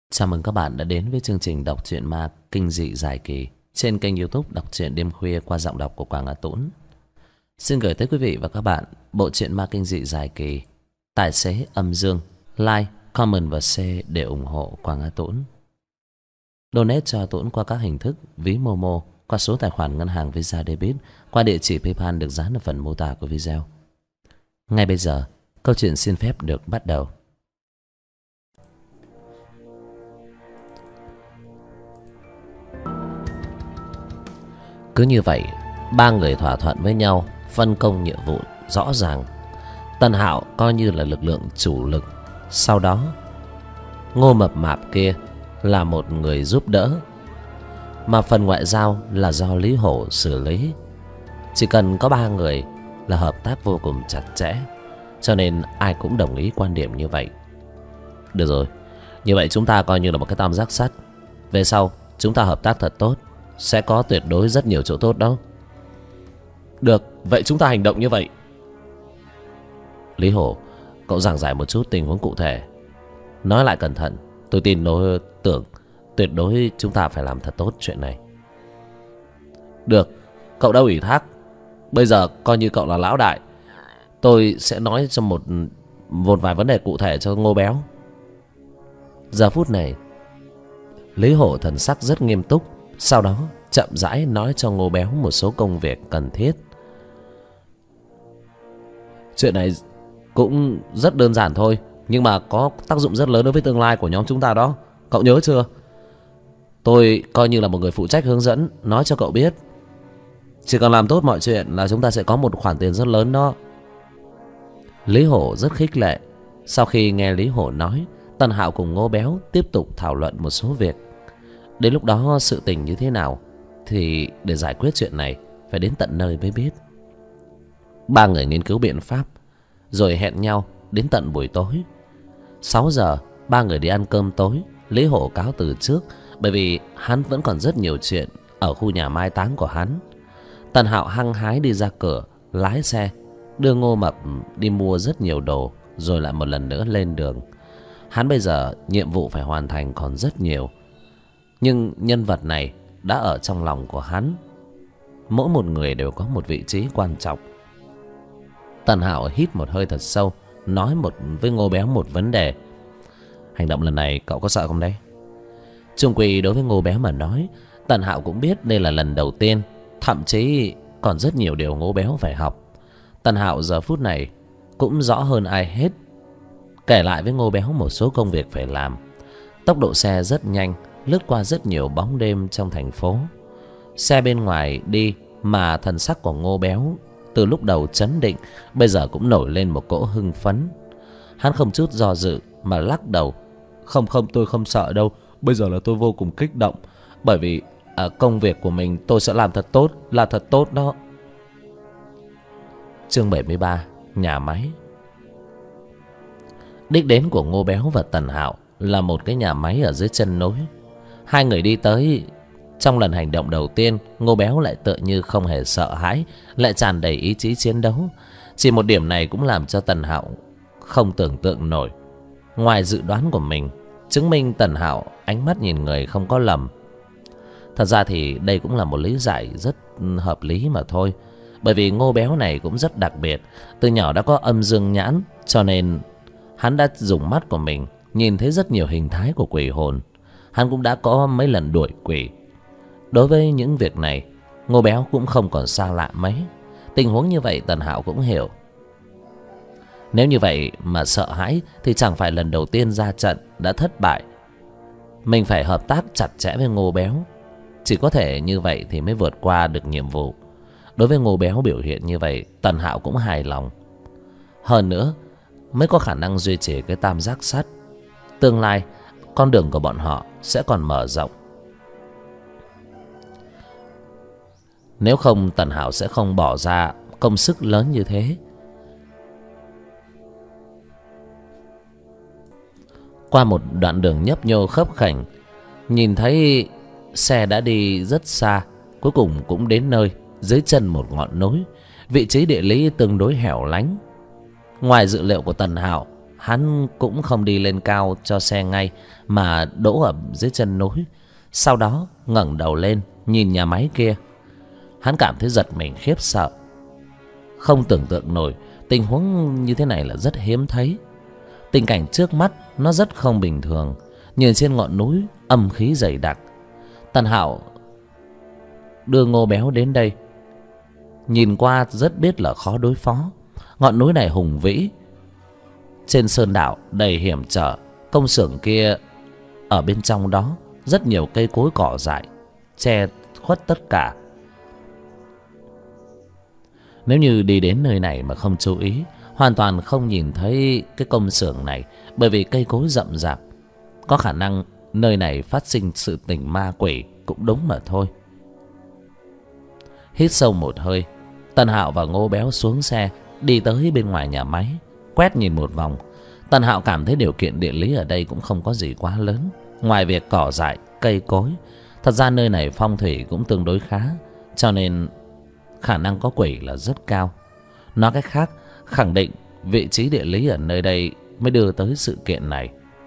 Chào mừng các bạn đã đến với chương trình đọc truyện ma kinh dị dài kỳ trên kênh YouTube Đọc truyện đêm khuya qua giọng đọc của Quảng Á Tũng. Xin gửi tới quý vị và các bạn bộ truyện ma kinh dị dài kỳ Tài xế âm dương. Like, comment và share để ủng hộ Quảng Á Tũng. Donate cho Tũng qua các hình thức ví Momo, qua số tài khoản ngân hàng Visa Debit, qua địa chỉ PayPal được dán ở phần mô tả của video. Ngay bây giờ, câu chuyện xin phép được bắt đầu. Cứ như vậy, ba người thỏa thuận với nhau, phân công nhiệm vụ rõ ràng. Tân Hạo coi như là lực lượng chủ lực. Sau đó, Ngô Mập Mạp kia là một người giúp đỡ, mà phần ngoại giao là do Lý Hổ xử lý. Chỉ cần có ba người là hợp tác vô cùng chặt chẽ, cho nên ai cũng đồng ý quan điểm như vậy. Được rồi, như vậy chúng ta coi như là một cái tam giác sắt. Về sau chúng ta hợp tác thật tốt, sẽ có tuyệt đối rất nhiều chỗ tốt đó. Được, vậy chúng ta hành động như vậy. Lý Hổ, cậu giảng giải một chút tình huống cụ thể. Nói lại cẩn thận, tôi tin đối tưởng tuyệt đối chúng ta phải làm thật tốt chuyện này. Được, cậu đã ủy thác, bây giờ coi như cậu là lão đại. Tôi sẽ nói cho một vài vấn đề cụ thể cho Ngô Béo. Giờ phút này, Lý Hổ thần sắc rất nghiêm túc. Sau đó chậm rãi nói cho Ngô Béo một số công việc cần thiết. Chuyện này cũng rất đơn giản thôi, nhưng mà có tác dụng rất lớn đối với tương lai của nhóm chúng ta đó. Cậu nhớ chưa? Tôi coi như là một người phụ trách hướng dẫn, nói cho cậu biết. Chỉ cần làm tốt mọi chuyện là chúng ta sẽ có một khoản tiền rất lớn đó. Lý Hổ rất khích lệ. Sau khi nghe Lý Hổ nói, Tân Hạo cùng Ngô Béo tiếp tục thảo luận một số việc. Đến lúc đó sự tình như thế nào thì để giải quyết chuyện này phải đến tận nơi mới biết. Ba người nghiên cứu biện pháp rồi hẹn nhau đến tận buổi tối. 6 giờ ba người đi ăn cơm tối. Lý Hổ cáo từ trước, bởi vì hắn vẫn còn rất nhiều chuyện ở khu nhà mai táng của hắn. Tần Hạo hăng hái đi ra cửa, lái xe đưa Ngô Mập đi mua rất nhiều đồ, rồi lại một lần nữa lên đường. Hắn bây giờ nhiệm vụ phải hoàn thành còn rất nhiều, nhưng nhân vật này đã ở trong lòng của hắn. Mỗi một người đều có một vị trí quan trọng. Tần Hạo hít một hơi thật sâu, nói với Ngô Béo một vấn đề. Hành động lần này cậu có sợ không đấy? Chung quy đối với Ngô Béo mà nói, Tần Hạo cũng biết đây là lần đầu tiên, thậm chí còn rất nhiều điều Ngô Béo phải học. Tần Hạo giờ phút này cũng rõ hơn ai hết, kể lại với Ngô Béo một số công việc phải làm. Tốc độ xe rất nhanh, lướt qua rất nhiều bóng đêm trong thành phố. Xe bên ngoài đi mà thần sắc của Ngô Béo từ lúc đầu trấn định bây giờ cũng nổi lên một cỗ hưng phấn. Hắn không chút do dự mà lắc đầu. Không, tôi không sợ đâu. Bây giờ là tôi vô cùng kích động, bởi vì công việc của mình tôi sẽ làm thật tốt, là thật tốt đó. Chương 73, nhà máy. Đích đến của Ngô Béo và Tần Hạo là một cái nhà máy ở dưới chân núi. Hai người đi tới. Trong lần hành động đầu tiên, Ngô Béo lại tựa như không hề sợ hãi, lại tràn đầy ý chí chiến đấu. Chỉ một điểm này cũng làm cho Tần Hạo không tưởng tượng nổi. Ngoài dự đoán của mình, chứng minh Tần Hạo ánh mắt nhìn người không có lầm. Thật ra thì đây cũng là một lý giải rất hợp lý mà thôi. Bởi vì Ngô Béo này cũng rất đặc biệt. Từ nhỏ đã có âm dương nhãn, cho nên hắn đã dùng mắt của mình nhìn thấy rất nhiều hình thái của quỷ hồn. Hắn cũng đã có mấy lần đuổi quỷ. Đối với những việc này, Ngô Béo cũng không còn xa lạ mấy. Tình huống như vậy Tần Hạo cũng hiểu. Nếu như vậy mà sợ hãi thì chẳng phải lần đầu tiên ra trận đã thất bại. Mình phải hợp tác chặt chẽ với Ngô Béo. Chỉ có thể như vậy thì mới vượt qua được nhiệm vụ. Đối với Ngô Béo biểu hiện như vậy, Tần Hạo cũng hài lòng. Hơn nữa mới có khả năng duy trì cái tam giác sắt. Tương lai con đường của bọn họ sẽ còn mở rộng. Nếu không, Tần Hạo sẽ không bỏ ra công sức lớn như thế. Qua một đoạn đường nhấp nhô khấp khểnh, nhìn thấy xe đã đi rất xa, cuối cùng cũng đến nơi, dưới chân một ngọn núi. Vị trí địa lý tương đối hẻo lánh. Ngoài dự liệu của Tần Hạo, hắn cũng không đi lên cao cho xe ngay, mà đỗ ở dưới chân núi. Sau đó ngẩng đầu lên nhìn nhà máy kia. Hắn cảm thấy giật mình khiếp sợ. Không tưởng tượng nổi tình huống như thế này là rất hiếm thấy. Tình cảnh trước mắt nó rất không bình thường. Nhìn trên ngọn núi âm khí dày đặc. Tần Hạo đưa Ngô Béo đến đây. Nhìn qua rất biết là khó đối phó. Ngọn núi này hùng vĩ, trên sơn đạo đầy hiểm trở. Công xưởng kia ở bên trong đó rất nhiều cây cối cỏ dại che khuất tất cả. Nếu như đi đến nơi này mà không chú ý, hoàn toàn không nhìn thấy cái công xưởng này, bởi vì cây cối rậm rạp. Có khả năng nơi này phát sinh sự tình ma quỷ cũng đúng mà thôi. Hít sâu một hơi, Tần Hạo và Ngô Béo xuống xe, đi tới bên ngoài nhà máy, quét nhìn một vòng. Tần Hạo cảm thấy điều kiện địa lý ở đây cũng không có gì quá lớn. Ngoài việc cỏ dại, cây cối, thật ra nơi này phong thủy cũng tương đối khá, cho nên khả năng có quỷ là rất cao. Nói cách khác, khẳng định vị trí địa lý ở nơi đây mới đưa tới sự kiện này.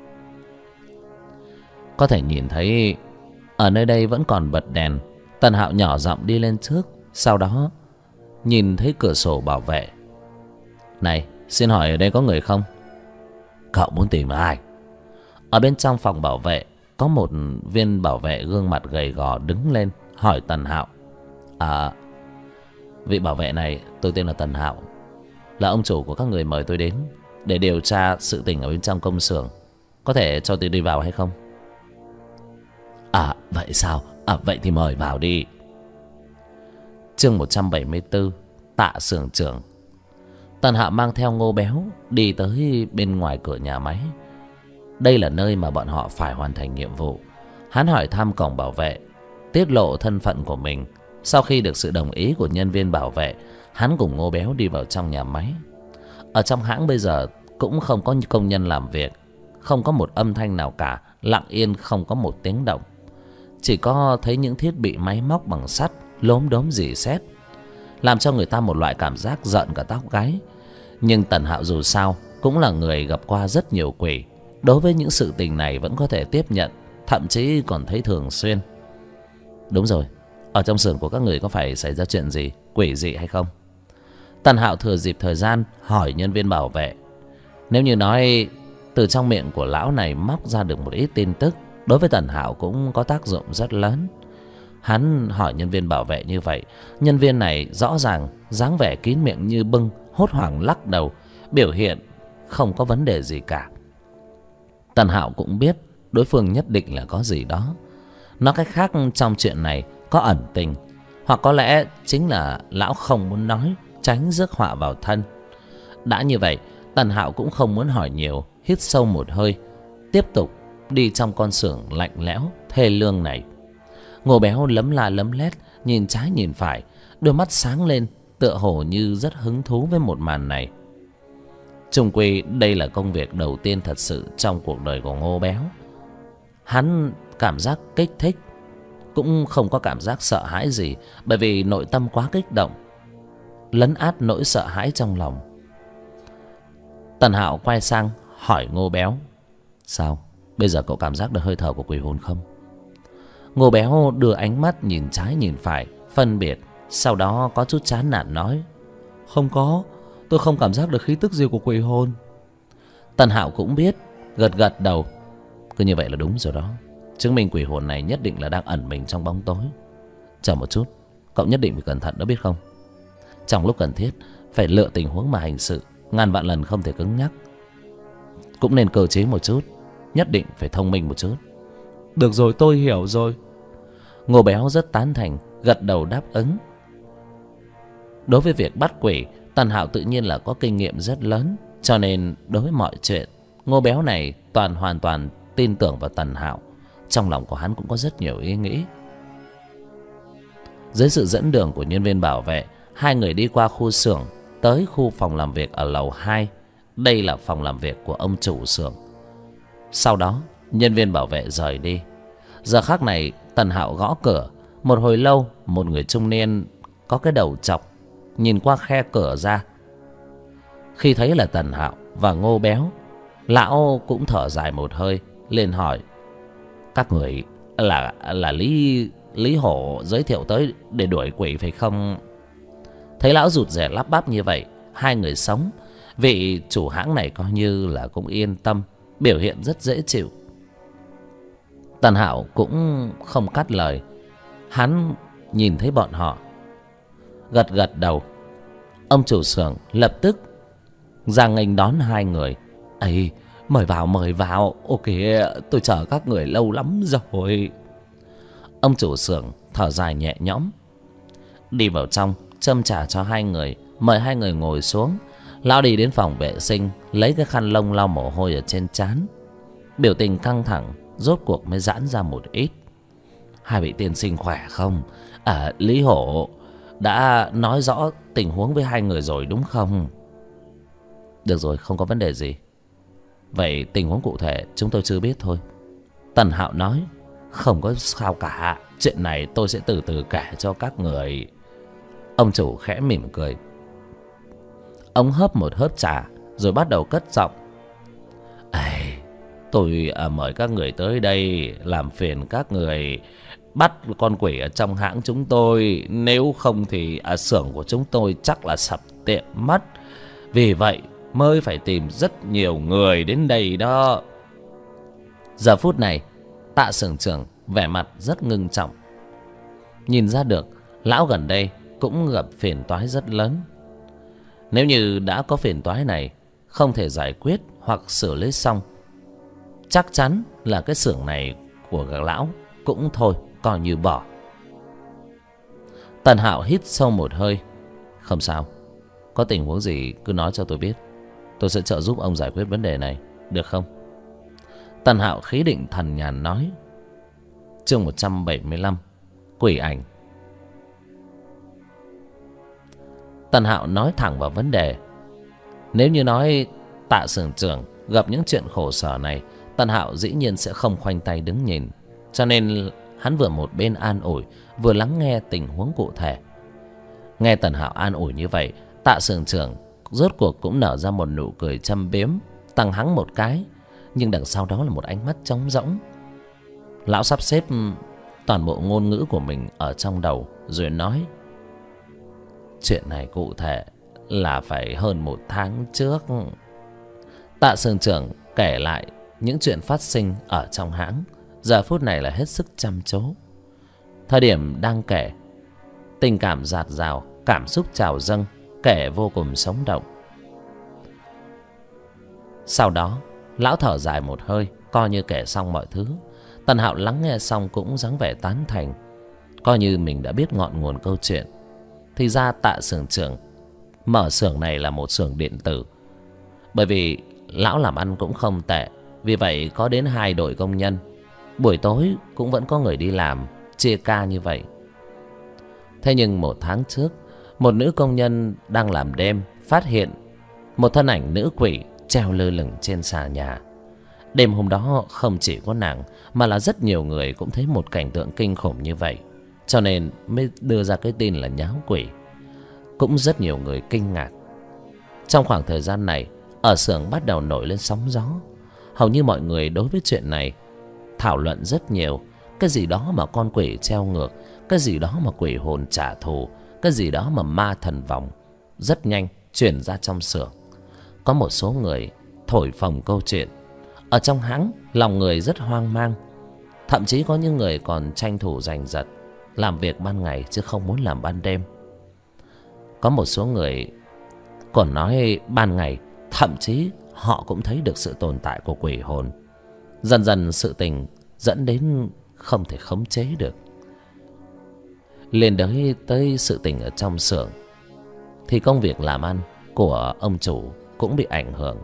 Có thể nhìn thấy ở nơi đây vẫn còn bật đèn. Tần Hạo nhỏ giọng đi lên trước, sau đó nhìn thấy cửa sổ bảo vệ. Này, xin hỏi ở đây có người không? Cậu muốn tìm ai? Ở bên trong phòng bảo vệ có một viên bảo vệ gương mặt gầy gò đứng lên hỏi Tần Hạo. Vị bảo vệ này, tôi tên là Tần Hạo, là ông chủ của các người mời tôi đến để điều tra sự tình ở bên trong công xưởng. Có thể cho tôi đi vào hay không? Vậy sao? Vậy thì mời vào đi. Chương 174, Tạ xưởng trưởng. Tần Hạo mang theo Ngô Béo đi tới bên ngoài cửa nhà máy. Đây là nơi mà bọn họ phải hoàn thành nhiệm vụ. Hắn hỏi thăm cổng bảo vệ, tiết lộ thân phận của mình. Sau khi được sự đồng ý của nhân viên bảo vệ, hắn cùng Ngô Béo đi vào trong nhà máy. Ở trong hãng bây giờ cũng không có công nhân làm việc, không có một âm thanh nào cả, lặng yên không có một tiếng động. Chỉ có thấy những thiết bị máy móc bằng sắt lốm đốm rỉ sét, làm cho người ta một loại cảm giác giận cả tóc gáy. Nhưng Tần Hạo dù sao cũng là người gặp qua rất nhiều quỷ, đối với những sự tình này vẫn có thể tiếp nhận, thậm chí còn thấy thường xuyên. Đúng rồi, ở trong xưởng của các người có phải xảy ra chuyện gì quỷ dị hay không? Tần Hạo thừa dịp thời gian hỏi nhân viên bảo vệ. Nếu như nói từ trong miệng của lão này móc ra được một ít tin tức, đối với Tần Hạo cũng có tác dụng rất lớn. Hắn hỏi nhân viên bảo vệ như vậy, nhân viên này rõ ràng dáng vẻ kín miệng như bưng, hốt hoảng lắc đầu, biểu hiện không có vấn đề gì cả. Tần Hạo cũng biết đối phương nhất định là có gì đó. Nói cách khác, trong chuyện này có ẩn tình, hoặc có lẽ chính là lão không muốn nói, tránh rước họa vào thân. Đã như vậy, Tần Hạo cũng không muốn hỏi nhiều, hít sâu một hơi, tiếp tục đi trong con xưởng lạnh lẽo thê lương này. Ngô Béo lấm la lấm lét, nhìn trái nhìn phải, đôi mắt sáng lên, tựa hồ như rất hứng thú với một màn này. Chung quy đây là công việc đầu tiên thật sự trong cuộc đời của Ngô Béo. Hắn cảm giác kích thích, cũng không có cảm giác sợ hãi gì, bởi vì nội tâm quá kích động, lấn át nỗi sợ hãi trong lòng. Tần Hạo quay sang hỏi Ngô Béo. Sao? Bây giờ cậu cảm giác được hơi thở của quỷ hồn không? Ngô Béo đưa ánh mắt nhìn trái nhìn phải, phân biệt, sau đó có chút chán nản nói. Không có, tôi không cảm giác được khí tức gì của quỷ hồn. Tần Hạo cũng biết, gật gật đầu. Cứ như vậy là đúng rồi đó, chứng minh quỷ hồn này nhất định là đang ẩn mình trong bóng tối. Chờ một chút, cậu nhất định phải cẩn thận đó biết không? Trong lúc cần thiết phải lựa tình huống mà hành sự, ngàn vạn lần không thể cứng nhắc. Cũng nên cơ chế một chút, nhất định phải thông minh một chút. Được rồi, tôi hiểu rồi. Ngô Béo rất tán thành, gật đầu đáp ứng. Đối với việc bắt quỷ, Tần Hạo tự nhiên là có kinh nghiệm rất lớn, cho nên đối với mọi chuyện, Ngô Béo này hoàn toàn tin tưởng vào Tần Hạo. Trong lòng của hắn cũng có rất nhiều ý nghĩ. Dưới sự dẫn đường của nhân viên bảo vệ, hai người đi qua khu xưởng, tới khu phòng làm việc ở lầu 2. Đây là phòng làm việc của ông chủ xưởng. Sau đó nhân viên bảo vệ rời đi. Giờ khắc này Tần Hạo gõ cửa. Một hồi lâu, một người trung niên có cái đầu chọc nhìn qua khe cửa ra. Khi thấy là Tần Hạo và Ngô Béo, Lão cũng thở dài một hơi, liền hỏi: các người là Lý Hổ giới thiệu tới để đuổi quỷ phải không? Thấy lão rụt rè lắp bắp như vậy, hai người sống, vị chủ hãng này coi như là cũng yên tâm, biểu hiện rất dễ chịu. Tần Hạo cũng không cắt lời. Hắn nhìn thấy bọn họ, gật gật đầu. Ông chủ xưởng lập tức ra nghênh đón hai người. Ấy, mời vào, mời vào. Ok, tôi chờ các người lâu lắm rồi. Ông chủ xưởng thở dài nhẹ nhõm, đi vào trong châm trà cho hai người, mời hai người ngồi xuống. Lão đi đến phòng vệ sinh, lấy cái khăn lông lau mồ hôi ở trên trán. Biểu tình căng thẳng rốt cuộc mới giãn ra một ít. Hai vị tiên sinh khỏe không? Lý Hổ đã nói rõ tình huống với hai người rồi đúng không? Được rồi, không có vấn đề gì. Vậy tình huống cụ thể chúng tôi chưa biết thôi. Tần Hạo nói: không có sao cả, chuyện này tôi sẽ từ từ kể cho các người. Ông chủ khẽ mỉm cười. Ông hớp một hớp trà rồi bắt đầu cất giọng: tôi mời các người tới đây, làm phiền các người bắt con quỷ ở trong hãng chúng tôi, nếu không thì xưởng của chúng tôi chắc là sập tiệm mất. Vì vậy mới phải tìm rất nhiều người đến đây đó. Giờ phút này Tạ xưởng trưởng vẻ mặt rất ngưng trọng. Nhìn ra được lão gần đây cũng gặp phiền toái rất lớn. Nếu như đã có phiền toái này không thể giải quyết hoặc xử lý xong, chắc chắn là cái xưởng này của các lão cũng thôi, coi như bỏ. Tần Hạo hít sâu một hơi. Không sao, có tình huống gì cứ nói cho tôi biết, tôi sẽ trợ giúp ông giải quyết vấn đề này, được không? Tần Hạo khí định thần nhàn nói. Chương 175: Quỷ ảnh. Tần Hạo nói thẳng vào vấn đề. Nếu như nói Tạ xưởng trưởng gặp những chuyện khổ sở này, Tần Hạo dĩ nhiên sẽ không khoanh tay đứng nhìn. Cho nên hắn vừa một bên an ủi, vừa lắng nghe tình huống cụ thể. Nghe Tần Hạo an ủi như vậy, Tạ xưởng trưởng rốt cuộc cũng nở ra một nụ cười châm biếm, tằng hắng một cái, nhưng đằng sau đó là một ánh mắt trống rỗng. Lão sắp xếp toàn bộ ngôn ngữ của mình ở trong đầu rồi nói: chuyện này cụ thể là phải hơn 1 tháng trước. Tạ xưởng trưởng kể lại những chuyện phát sinh ở trong hãng, giờ phút này là hết sức chăm chú. Thời điểm đang kể, tình cảm dạt dào, cảm xúc trào dâng, kể vô cùng sống động. Sau đó lão thở dài một hơi, coi như kể xong mọi thứ. Tần Hạo lắng nghe xong cũng dáng vẻ tán thành, coi như mình đã biết ngọn nguồn câu chuyện. Thì ra Tạ xưởng trưởng mở xưởng này là một xưởng điện tử. Bởi vì lão làm ăn cũng không tệ, vì vậy có đến 2 đội công nhân. Buổi tối cũng vẫn có người đi làm, chia ca như vậy. Thế nhưng 1 tháng trước, một nữ công nhân đang làm đêm phát hiện một thân ảnh nữ quỷ treo lơ lửng trên xà nhà. Đêm hôm đó không chỉ có nàng mà là rất nhiều người cũng thấy một cảnh tượng kinh khủng như vậy, cho nên mới đưa ra cái tin là nháo quỷ. Cũng rất nhiều người kinh ngạc. Trong khoảng thời gian này, ở xưởng bắt đầu nổi lên sóng gió. Hầu như mọi người đối với chuyện này thảo luận rất nhiều. Cái gì đó mà con quỷ treo ngược, cái gì đó mà quỷ hồn trả thù, cái gì đó mà ma thần vòng. Rất nhanh truyền ra trong xưởng. Có một số người thổi phồng câu chuyện. Ở trong hãng, lòng người rất hoang mang. Thậm chí có những người còn tranh thủ giành giật, làm việc ban ngày chứ không muốn làm ban đêm. Có một số người còn nói ban ngày, thậm chí họ cũng thấy được sự tồn tại của quỷ hồn. Dần dần sự tình dẫn đến không thể khống chế được. Liên đới tới sự tình ở trong xưởng, thì công việc làm ăn của ông chủ cũng bị ảnh hưởng,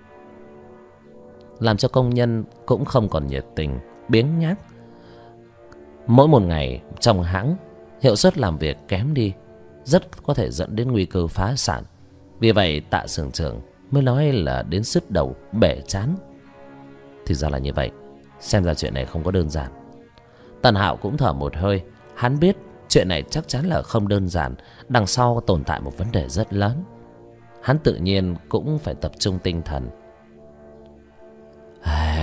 làm cho công nhân cũng không còn nhiệt tình, biếng nhác. Mỗi một ngày trong hãng, hiệu suất làm việc kém đi, rất có thể dẫn đến nguy cơ phá sản. Vì vậy Tạ xưởng trưởng mới nói là đến sứt đầu bể trán. Thì ra là như vậy, xem ra chuyện này không có đơn giản. Tần Hạo cũng thở một hơi. Hắn biết chuyện này chắc chắn là không đơn giản, đằng sau tồn tại một vấn đề rất lớn. Hắn tự nhiên cũng phải tập trung tinh thần.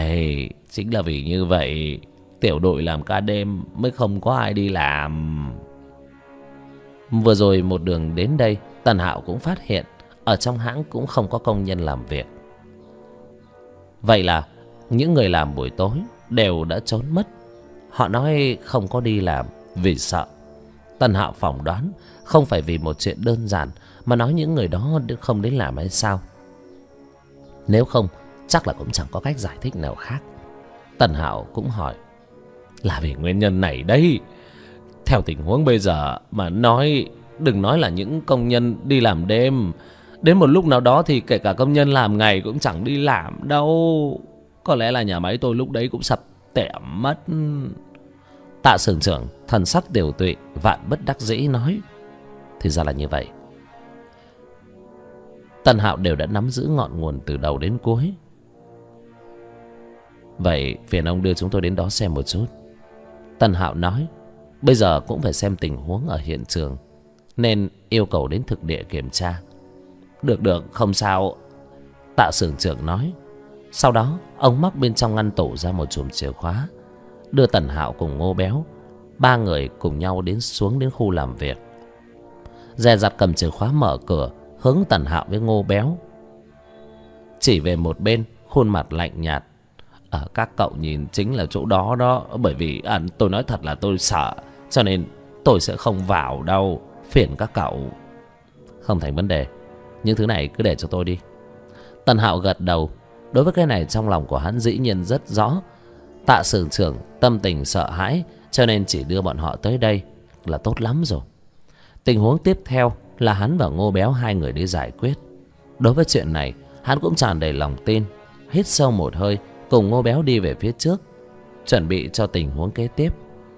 Ai, chính là vì như vậy tiểu đội làm ca đêm mới không có ai đi làm. Vừa rồi một đường đến đây, Tần Hạo cũng phát hiện ở trong hãng cũng không có công nhân làm việc. Vậy là những người làm buổi tối đều đã trốn mất. Họ nói không có đi làm vì sợ. Tần Hạo phỏng đoán không phải vì một chuyện đơn giản mà nói những người đó không đến làm hay sao. Nếu không chắc là cũng chẳng có cách giải thích nào khác. Tần Hạo cũng hỏi, là vì nguyên nhân này đấy. Theo tình huống bây giờ mà nói, đừng nói là những công nhân đi làm đêm, đến một lúc nào đó thì kể cả công nhân làm ngày cũng chẳng đi làm đâu. Có lẽ là nhà máy tôi lúc đấy cũng sập tẻm mất. Tạ xưởng trưởng thần sắc tiều tụy, vạn bất đắc dĩ nói, thì ra là như vậy. Tần Hạo đều đã nắm giữ ngọn nguồn từ đầu đến cuối. Vậy phiền ông đưa chúng tôi đến đó xem một chút. Tần Hạo nói, bây giờ cũng phải xem tình huống ở hiện trường, nên yêu cầu đến thực địa kiểm tra. Được, không sao. Tạ xưởng trưởng nói. Sau đó ông móc bên trong ngăn tủ ra một chùm chìa khóa, đưa Tần Hạo cùng Ngô Béo, ba người cùng nhau xuống đến khu làm việc. Dè dặt cầm chìa khóa mở cửa, hướng Tần Hạo với Ngô Béo chỉ về một bên, khuôn mặt lạnh nhạt. Các cậu nhìn chính là chỗ đó đó. Bởi vì tôi nói thật là tôi sợ, cho nên tôi sẽ không vào đâu. Phiền các cậu. Không thành vấn đề, những thứ này cứ để cho tôi đi. Tần Hạo gật đầu. Đối với cái này trong lòng của hắn dĩ nhiên rất rõ. Tạ xưởng trưởng tâm tình sợ hãi, cho nên chỉ đưa bọn họ tới đây là tốt lắm rồi. Tình huống tiếp theo là hắn và Ngô Béo hai người đi giải quyết. Đối với chuyện này hắn cũng tràn đầy lòng tin. Hít sâu một hơi, cùng Ngô Béo đi về phía trước, chuẩn bị cho tình huống kế tiếp.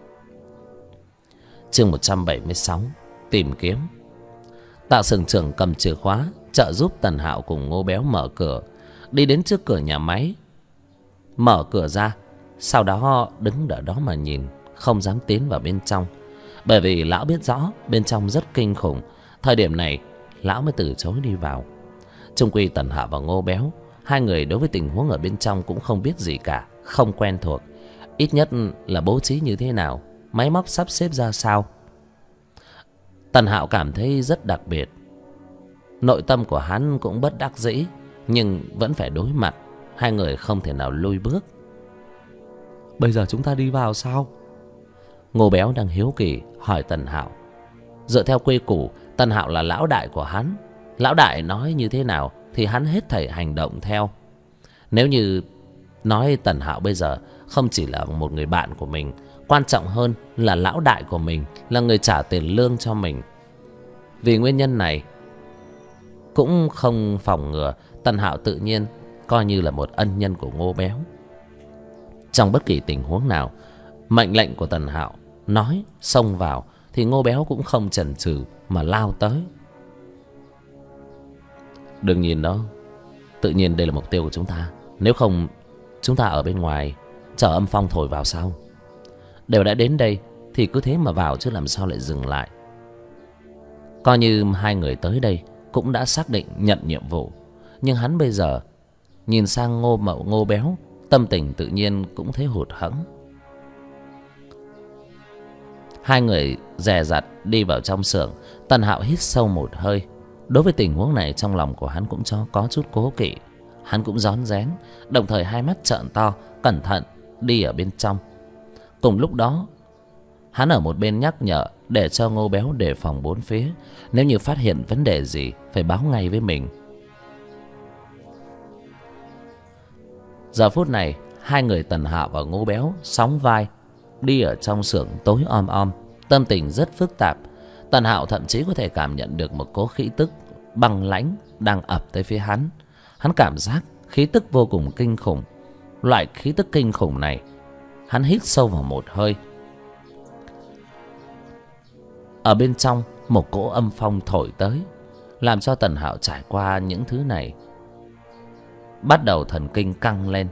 Chương 176, tìm kiếm. Tạ xưởng trưởng cầm chìa khóa trợ giúp Tần Hạo cùng Ngô Béo mở cửa, đi đến trước cửa nhà máy, mở cửa ra. Sau đó đứng ở đó mà nhìn, không dám tiến vào bên trong, bởi vì lão biết rõ bên trong rất kinh khủng. Thời điểm này lão mới từ chối đi vào. Chung quy Tần Hạo và Ngô Béo, hai người đối với tình huống ở bên trong cũng không biết gì cả, không quen thuộc. Ít nhất là bố trí như thế nào, máy móc sắp xếp ra sao. Tần Hạo cảm thấy rất đặc biệt. Nội tâm của hắn cũng bất đắc dĩ, nhưng vẫn phải đối mặt. Hai người không thể nào lùi bước. Bây giờ chúng ta đi vào sao? Ngô Béo đang hiếu kỳ hỏi Tần Hạo. Dựa theo quy củ, Tần Hạo là lão đại của hắn. Lão đại nói như thế nào thì hắn hết thảy hành động theo. Nếu như nói Tần Hạo bây giờ không chỉ là một người bạn của mình, quan trọng hơn là lão đại của mình, là người trả tiền lương cho mình. Vì nguyên nhân này cũng không phòng ngừa, Tần Hạo tự nhiên coi như là một ân nhân của Ngô Béo. Trong bất kỳ tình huống nào, mệnh lệnh của Tần Hạo nói xông vào thì Ngô Béo cũng không chần chừ mà lao tới. Đừng nhìn đó, tự nhiên đây là mục tiêu của chúng ta. Nếu không chúng ta ở bên ngoài chờ âm phong thổi vào sau. Đều đã đến đây thì cứ thế mà vào, chứ làm sao lại dừng lại. Coi như hai người tới đây cũng đã xác định nhận nhiệm vụ. Nhưng hắn bây giờ nhìn sang Ngô Béo, tâm tình tự nhiên cũng thấy hụt hẫng. Hai người dè dặt đi vào trong xưởng. Tần Hạo hít sâu một hơi. Đối với tình huống này trong lòng của hắn cũng có chút cố kỵ. Hắn cũng rón rén, đồng thời hai mắt trợn to, cẩn thận đi ở bên trong. Cùng lúc đó hắn ở một bên nhắc nhở để cho Ngô Béo đề phòng bốn phía. Nếu như phát hiện vấn đề gì phải báo ngay với mình. Giờ phút này hai người Tần Hạo và Ngô Béo sóng vai đi ở trong xưởng tối om om, tâm tình rất phức tạp. Tần Hạo thậm chí có thể cảm nhận được một cỗ khí tức băng lãnh đang ập tới phía hắn. Hắn cảm giác khí tức vô cùng kinh khủng. Loại khí tức kinh khủng này, hắn hít sâu vào một hơi. Ở bên trong một cỗ âm phong thổi tới, làm cho Tần Hạo trải qua những thứ này bắt đầu thần kinh căng lên.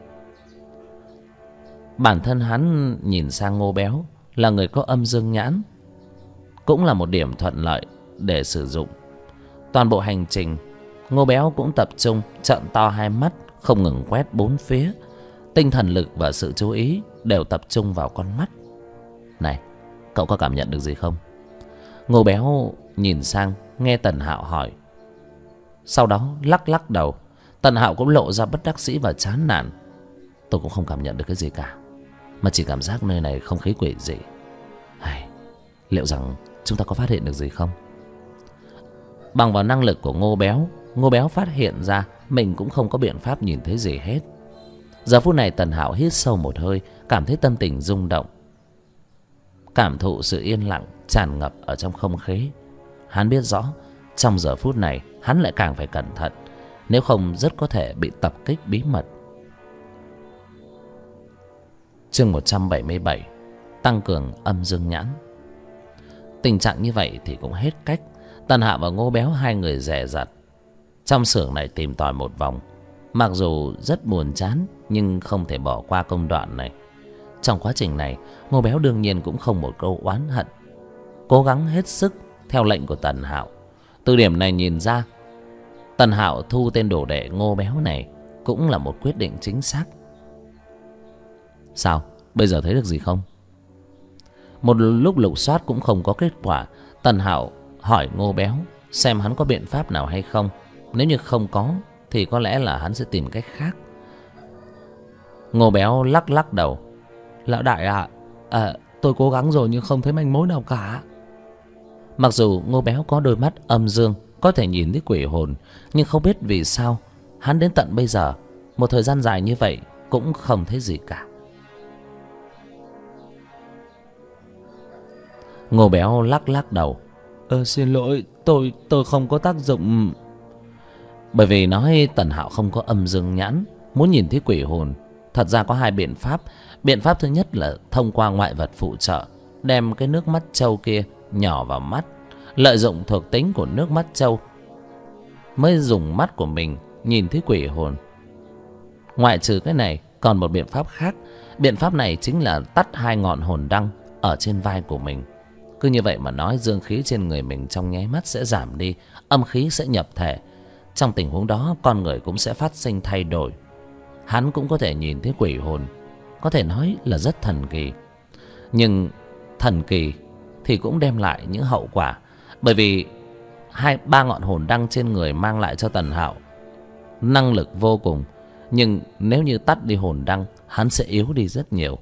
Bản thân hắn nhìn sang Ngô Béo, là người có âm dương nhãn, cũng là một điểm thuận lợi để sử dụng. Toàn bộ hành trình Ngô Béo cũng tập trung trợn to hai mắt, không ngừng quét bốn phía. Tinh thần lực và sự chú ý đều tập trung vào con mắt. Này, cậu có cảm nhận được gì không? Ngô Béo nhìn sang nghe Tần Hạo hỏi, sau đó lắc lắc đầu. Tần Hạo cũng lộ ra bất đắc dĩ và chán nản. Tôi cũng không cảm nhận được cái gì cả, mà chỉ cảm giác nơi này không khí quỷ dị. Liệu rằng chúng ta có phát hiện được gì không? Bằng vào năng lực của Ngô Béo phát hiện ra mình cũng không có biện pháp nhìn thấy gì hết. Giờ phút này Tần Hạo hít sâu một hơi, cảm thấy tâm tình rung động, cảm thụ sự yên lặng tràn ngập ở trong không khí. Hắn biết rõ trong giờ phút này hắn lại càng phải cẩn thận, nếu không rất có thể bị tập kích bí mật. Chương 177, tăng cường âm dương nhãn. Tình trạng như vậy thì cũng hết cách. Tần Hạo và Ngô Béo hai người dè dặt trong xưởng này tìm tòi một vòng. Mặc dù rất buồn chán nhưng không thể bỏ qua công đoạn này. Trong quá trình này, Ngô Béo đương nhiên cũng không một câu oán hận, cố gắng hết sức theo lệnh của Tần Hạo. Từ điểm này nhìn ra, Tần Hạo thu tên đồ đệ Ngô Béo này cũng là một quyết định chính xác. Sao? Bây giờ thấy được gì không? Một lúc lục soát cũng không có kết quả. Tần Hạo hỏi Ngô Béo xem hắn có biện pháp nào hay không. Nếu như không có thì có lẽ là hắn sẽ tìm cách khác. Ngô Béo lắc lắc đầu. Lão đại ạ, tôi cố gắng rồi nhưng không thấy manh mối nào cả. Mặc dù Ngô Béo có đôi mắt âm dương, có thể nhìn thấy quỷ hồn, nhưng không biết vì sao hắn đến tận bây giờ, một thời gian dài như vậy, cũng không thấy gì cả. Ngô Béo lắc lắc đầu. Xin lỗi, tôi không có tác dụng. Bởi vì nói Tần Hạo không có âm dương nhãn, muốn nhìn thấy quỷ hồn, thật ra có hai biện pháp. Biện pháp thứ nhất là thông qua ngoại vật phụ trợ, đem cái nước mắt trâu kia nhỏ vào mắt, lợi dụng thuộc tính của nước mắt trâu mới dùng mắt của mình nhìn thấy quỷ hồn. Ngoại trừ cái này, còn một biện pháp khác. Biện pháp này chính là tắt hai ngọn hồn đăng ở trên vai của mình. Cứ như vậy mà nói, dương khí trên người mình trong nháy mắt sẽ giảm đi, âm khí sẽ nhập thể. Trong tình huống đó, con người cũng sẽ phát sinh thay đổi. Hắn cũng có thể nhìn thấy quỷ hồn, có thể nói là rất thần kỳ. Nhưng thần kỳ thì cũng đem lại những hậu quả. Bởi vì ba ngọn hồn đăng trên người mang lại cho Tần Hạo năng lực vô cùng. Nhưng nếu như tắt đi hồn đăng, hắn sẽ yếu đi rất nhiều.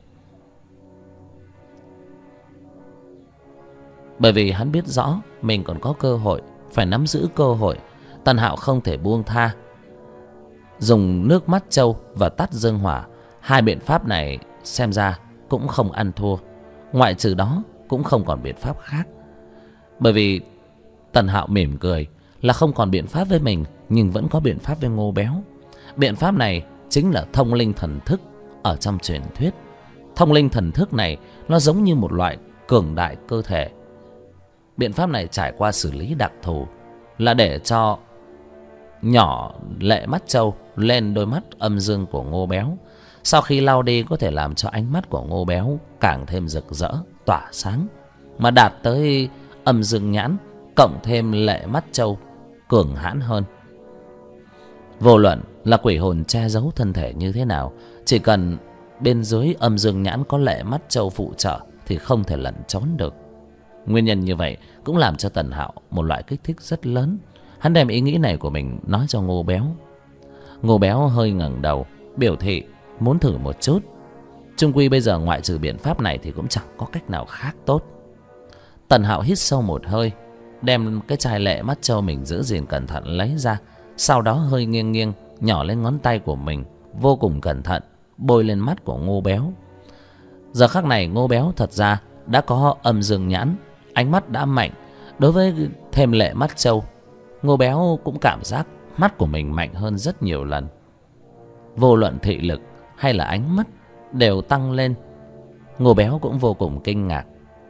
Bởi vì hắn biết rõ mình còn có cơ hội, phải nắm giữ cơ hội. Tần Hạo không thể buông tha. Dùng nước mắt trâu và tắt dương hỏa, hai biện pháp này xem ra cũng không ăn thua. Ngoại trừ đó cũng không còn biện pháp khác. Bởi vì Tần Hạo mỉm cười là không còn biện pháp với mình, nhưng vẫn có biện pháp với Ngô Béo. Biện pháp này chính là thông linh thần thức ở trong truyền thuyết. Thông linh thần thức này nó giống như một loại cường đại cơ thể. Biện pháp này trải qua xử lý đặc thù là để cho nhỏ lệ mắt trâu lên đôi mắt âm dương của Ngô Béo. Sau khi lau đi, có thể làm cho ánh mắt của Ngô Béo càng thêm rực rỡ, tỏa sáng, mà đạt tới âm dương nhãn cộng thêm lệ mắt trâu cường hãn hơn. Vô luận là quỷ hồn che giấu thân thể như thế nào, chỉ cần bên dưới âm dương nhãn có lệ mắt trâu phụ trợ thì không thể lẩn trốn được. Nguyên nhân như vậy cũng làm cho Tần Hạo một loại kích thích rất lớn. Hắn đem ý nghĩ này của mình nói cho Ngô Béo. Ngô Béo hơi ngẩng đầu, biểu thị muốn thử một chút. Chung quy bây giờ ngoại trừ biện pháp này thì cũng chẳng có cách nào khác tốt. Tần Hạo hít sâu một hơi, đem cái chai lệ mắt trâu mình giữ gìn cẩn thận lấy ra. Sau đó hơi nghiêng nghiêng nhỏ lên ngón tay của mình, vô cùng cẩn thận bôi lên mắt của Ngô Béo. Giờ khắc này Ngô Béo thật ra đã có âm dương nhãn, ánh mắt đã mạnh. Đối với thêm lệ mắt trâu, Ngô Béo cũng cảm giác mắt của mình mạnh hơn rất nhiều lần. Vô luận thị lực hay là ánh mắt đều tăng lên. Ngô Béo cũng vô cùng kinh ngạc.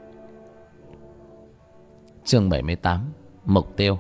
Chương 78, mục tiêu.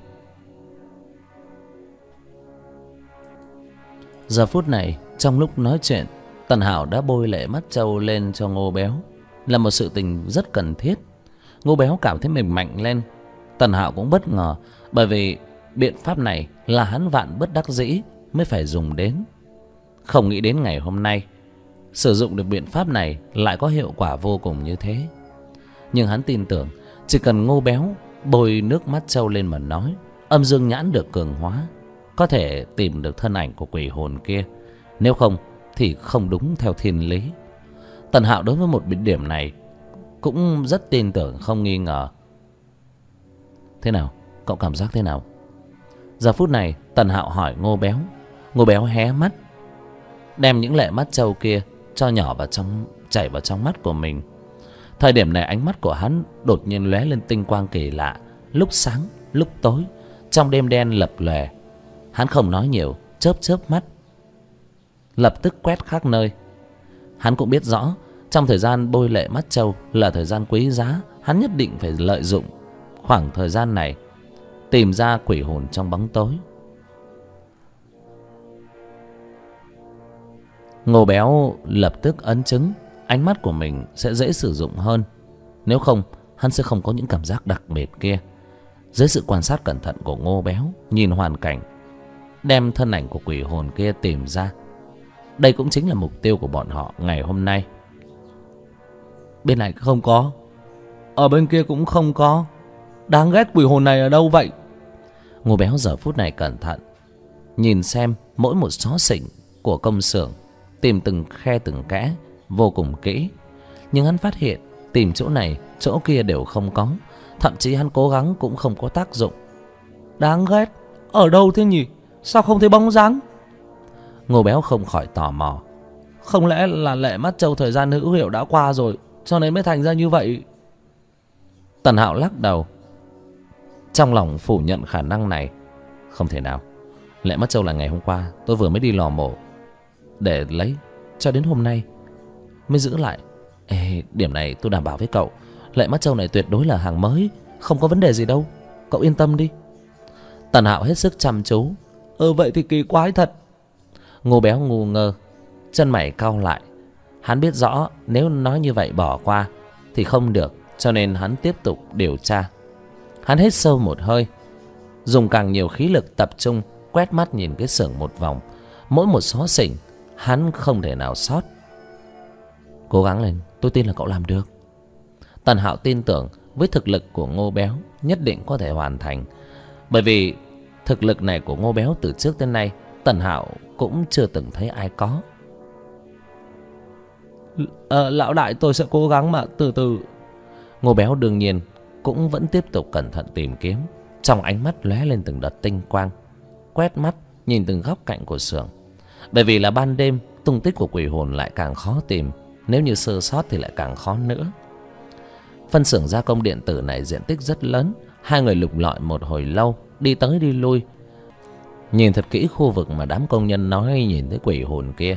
Giờ phút này, trong lúc nói chuyện, Tần Hạo đã bôi lệ mắt trâu lên cho Ngô Béo, là một sự tình rất cần thiết. Ngô Béo cảm thấy mình mạnh lên. Tần Hạo cũng bất ngờ, bởi vì biện pháp này là hắn vạn bất đắc dĩ mới phải dùng đến. Không nghĩ đến ngày hôm nay sử dụng được biện pháp này lại có hiệu quả vô cùng như thế. Nhưng hắn tin tưởng chỉ cần Ngô Béo bôi nước mắt trâu lên mà nói, âm dương nhãn được cường hóa, có thể tìm được thân ảnh của quỷ hồn kia. Nếu không thì không đúng theo thiên lý. Tần Hạo đối với một điểm này cũng rất tin tưởng không nghi ngờ. Thế nào? Cậu cảm giác thế nào? Giờ phút này Tần Hạo hỏi Ngô Béo. Ngô Béo hé mắt, đem những lệ mắt trâu kia cho nhỏ vào trong, chảy vào trong mắt của mình. Thời điểm này ánh mắt của hắn đột nhiên lóe lên tinh quang kỳ lạ, lúc sáng lúc tối, trong đêm đen lập lòe. Hắn không nói nhiều, chớp chớp mắt, lập tức quét khắp nơi. Hắn cũng biết rõ trong thời gian bôi lệ mắt trâu là thời gian quý giá, hắn nhất định phải lợi dụng khoảng thời gian này tìm ra quỷ hồn trong bóng tối. Ngô Béo lập tức ấn chứng ánh mắt của mình sẽ dễ sử dụng hơn. Nếu không hắn sẽ không có những cảm giác đặc biệt kia. Dưới sự quan sát cẩn thận của Ngô Béo, nhìn hoàn cảnh, đem thân ảnh của quỷ hồn kia tìm ra. Đây cũng chính là mục tiêu của bọn họ ngày hôm nay. Bên này không có, ở bên kia cũng không có. Đáng ghét, quỷ hồn này ở đâu vậy? Ngô Béo giờ phút này cẩn thận nhìn xem mỗi một xó xỉnh của công xưởng, tìm từng khe từng kẽ vô cùng kỹ. Nhưng hắn phát hiện tìm chỗ này chỗ kia đều không có, thậm chí hắn cố gắng cũng không có tác dụng. Đáng ghét, ở đâu thế nhỉ? Sao không thấy bóng dáng? Ngô Béo không khỏi tò mò. Không lẽ là lệ mắt trâu thời gian hữu hiệu đã qua rồi, cho nên mới thành ra như vậy? Tần Hạo lắc đầu, trong lòng phủ nhận khả năng này. Không thể nào. Lệ mắt trâu là ngày hôm qua tôi vừa mới đi lò mổ để lấy, cho đến hôm nay mới giữ lại. Ê, điểm này tôi đảm bảo với cậu, lệ mắt trâu này tuyệt đối là hàng mới, không có vấn đề gì đâu, cậu yên tâm đi. Tần Hạo hết sức chăm chú. Vậy thì kỳ quái thật. Ngô Béo ngu ngơ, chân mày cau lại. Hắn biết rõ nếu nói như vậy bỏ qua thì không được, cho nên hắn tiếp tục điều tra. Hắn hít sâu một hơi, dùng càng nhiều khí lực tập trung, quét mắt nhìn cái xưởng một vòng. Mỗi một xó xỉnh hắn không thể nào sót. Cố gắng lên, tôi tin là cậu làm được. Tần Hạo tin tưởng với thực lực của Ngô Béo nhất định có thể hoàn thành. Bởi vì thực lực này của Ngô Béo từ trước đến nay Tần Hạo cũng chưa từng thấy ai có. Lão đại, tôi sẽ cố gắng mà, từ từ. Ngô Béo đương nhiên cũng vẫn tiếp tục cẩn thận tìm kiếm. Trong ánh mắt lóe lên từng đợt tinh quang, quét mắt nhìn từng góc cạnh của xưởng. Bởi vì là ban đêm, tung tích của quỷ hồn lại càng khó tìm, nếu như sơ sót thì lại càng khó nữa. Phân xưởng gia công điện tử này diện tích rất lớn. Hai người lục lọi một hồi lâu, đi tới đi lui, nhìn thật kỹ khu vực mà đám công nhân nói nhìn thấy quỷ hồn kia.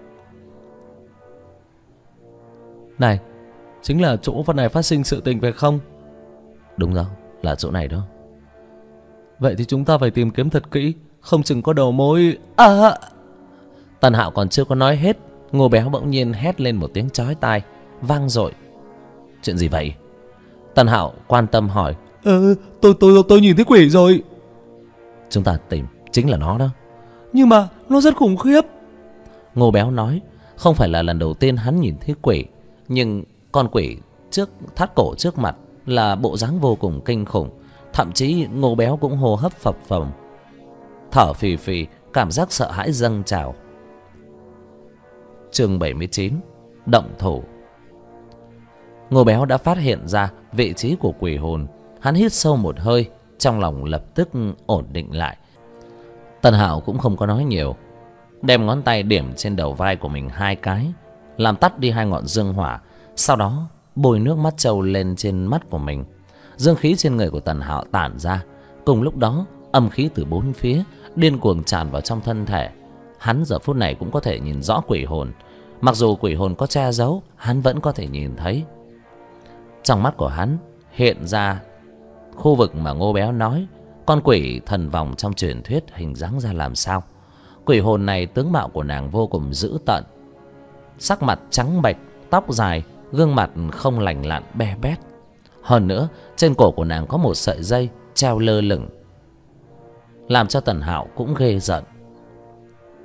Này, chính là chỗ phần này phát sinh sự tình phải không? Đúng rồi, là chỗ này đó. Vậy thì chúng ta phải tìm kiếm thật kỹ, không chừng có đầu mối. Tần Hạo còn chưa có nói hết, Ngô Béo bỗng nhiên hét lên một tiếng chói tai, vang dội. Chuyện gì vậy? Tần Hạo quan tâm hỏi. Tôi nhìn thấy quỷ rồi. Chúng ta tìm chính là nó đó. Nhưng mà nó rất khủng khiếp. Ngô Béo nói. Không phải là lần đầu tiên hắn nhìn thấy quỷ, nhưng con quỷ trước thắt cổ trước mặt là bộ dáng vô cùng kinh khủng. Thậm chí Ngô Béo cũng hô hấp phập phồng, thở phì phì, cảm giác sợ hãi dâng trào. Chương 79, động thủ. Ngô Béo đã phát hiện ra vị trí của quỷ hồn. Hắn hít sâu một hơi, trong lòng lập tức ổn định lại. Tần Hạo cũng không có nói nhiều, đem ngón tay điểm trên đầu vai của mình 2 cái, làm tắt đi 2 ngọn dương hỏa. Sau đó bôi nước mắt trâu lên trên mắt của mình. Dương khí trên người của Tần Hạo tản ra. Cùng lúc đó âm khí từ 4 phía điên cuồng tràn vào trong thân thể. Hắn giờ phút này cũng có thể nhìn rõ quỷ hồn. Mặc dù quỷ hồn có che giấu, hắn vẫn có thể nhìn thấy. Trong mắt của hắn hiện ra khu vực mà Ngô Béo nói, con quỷ thần vòng trong truyền thuyết hình dáng ra làm sao. Quỷ hồn này tướng mạo của nàng vô cùng dữ tợn, sắc mặt trắng bệch, tóc dài, gương mặt không lành lặn be bét. Hơn nữa trên cổ của nàng có một sợi dây treo lơ lửng, làm cho Tần Hạo cũng ghê giận.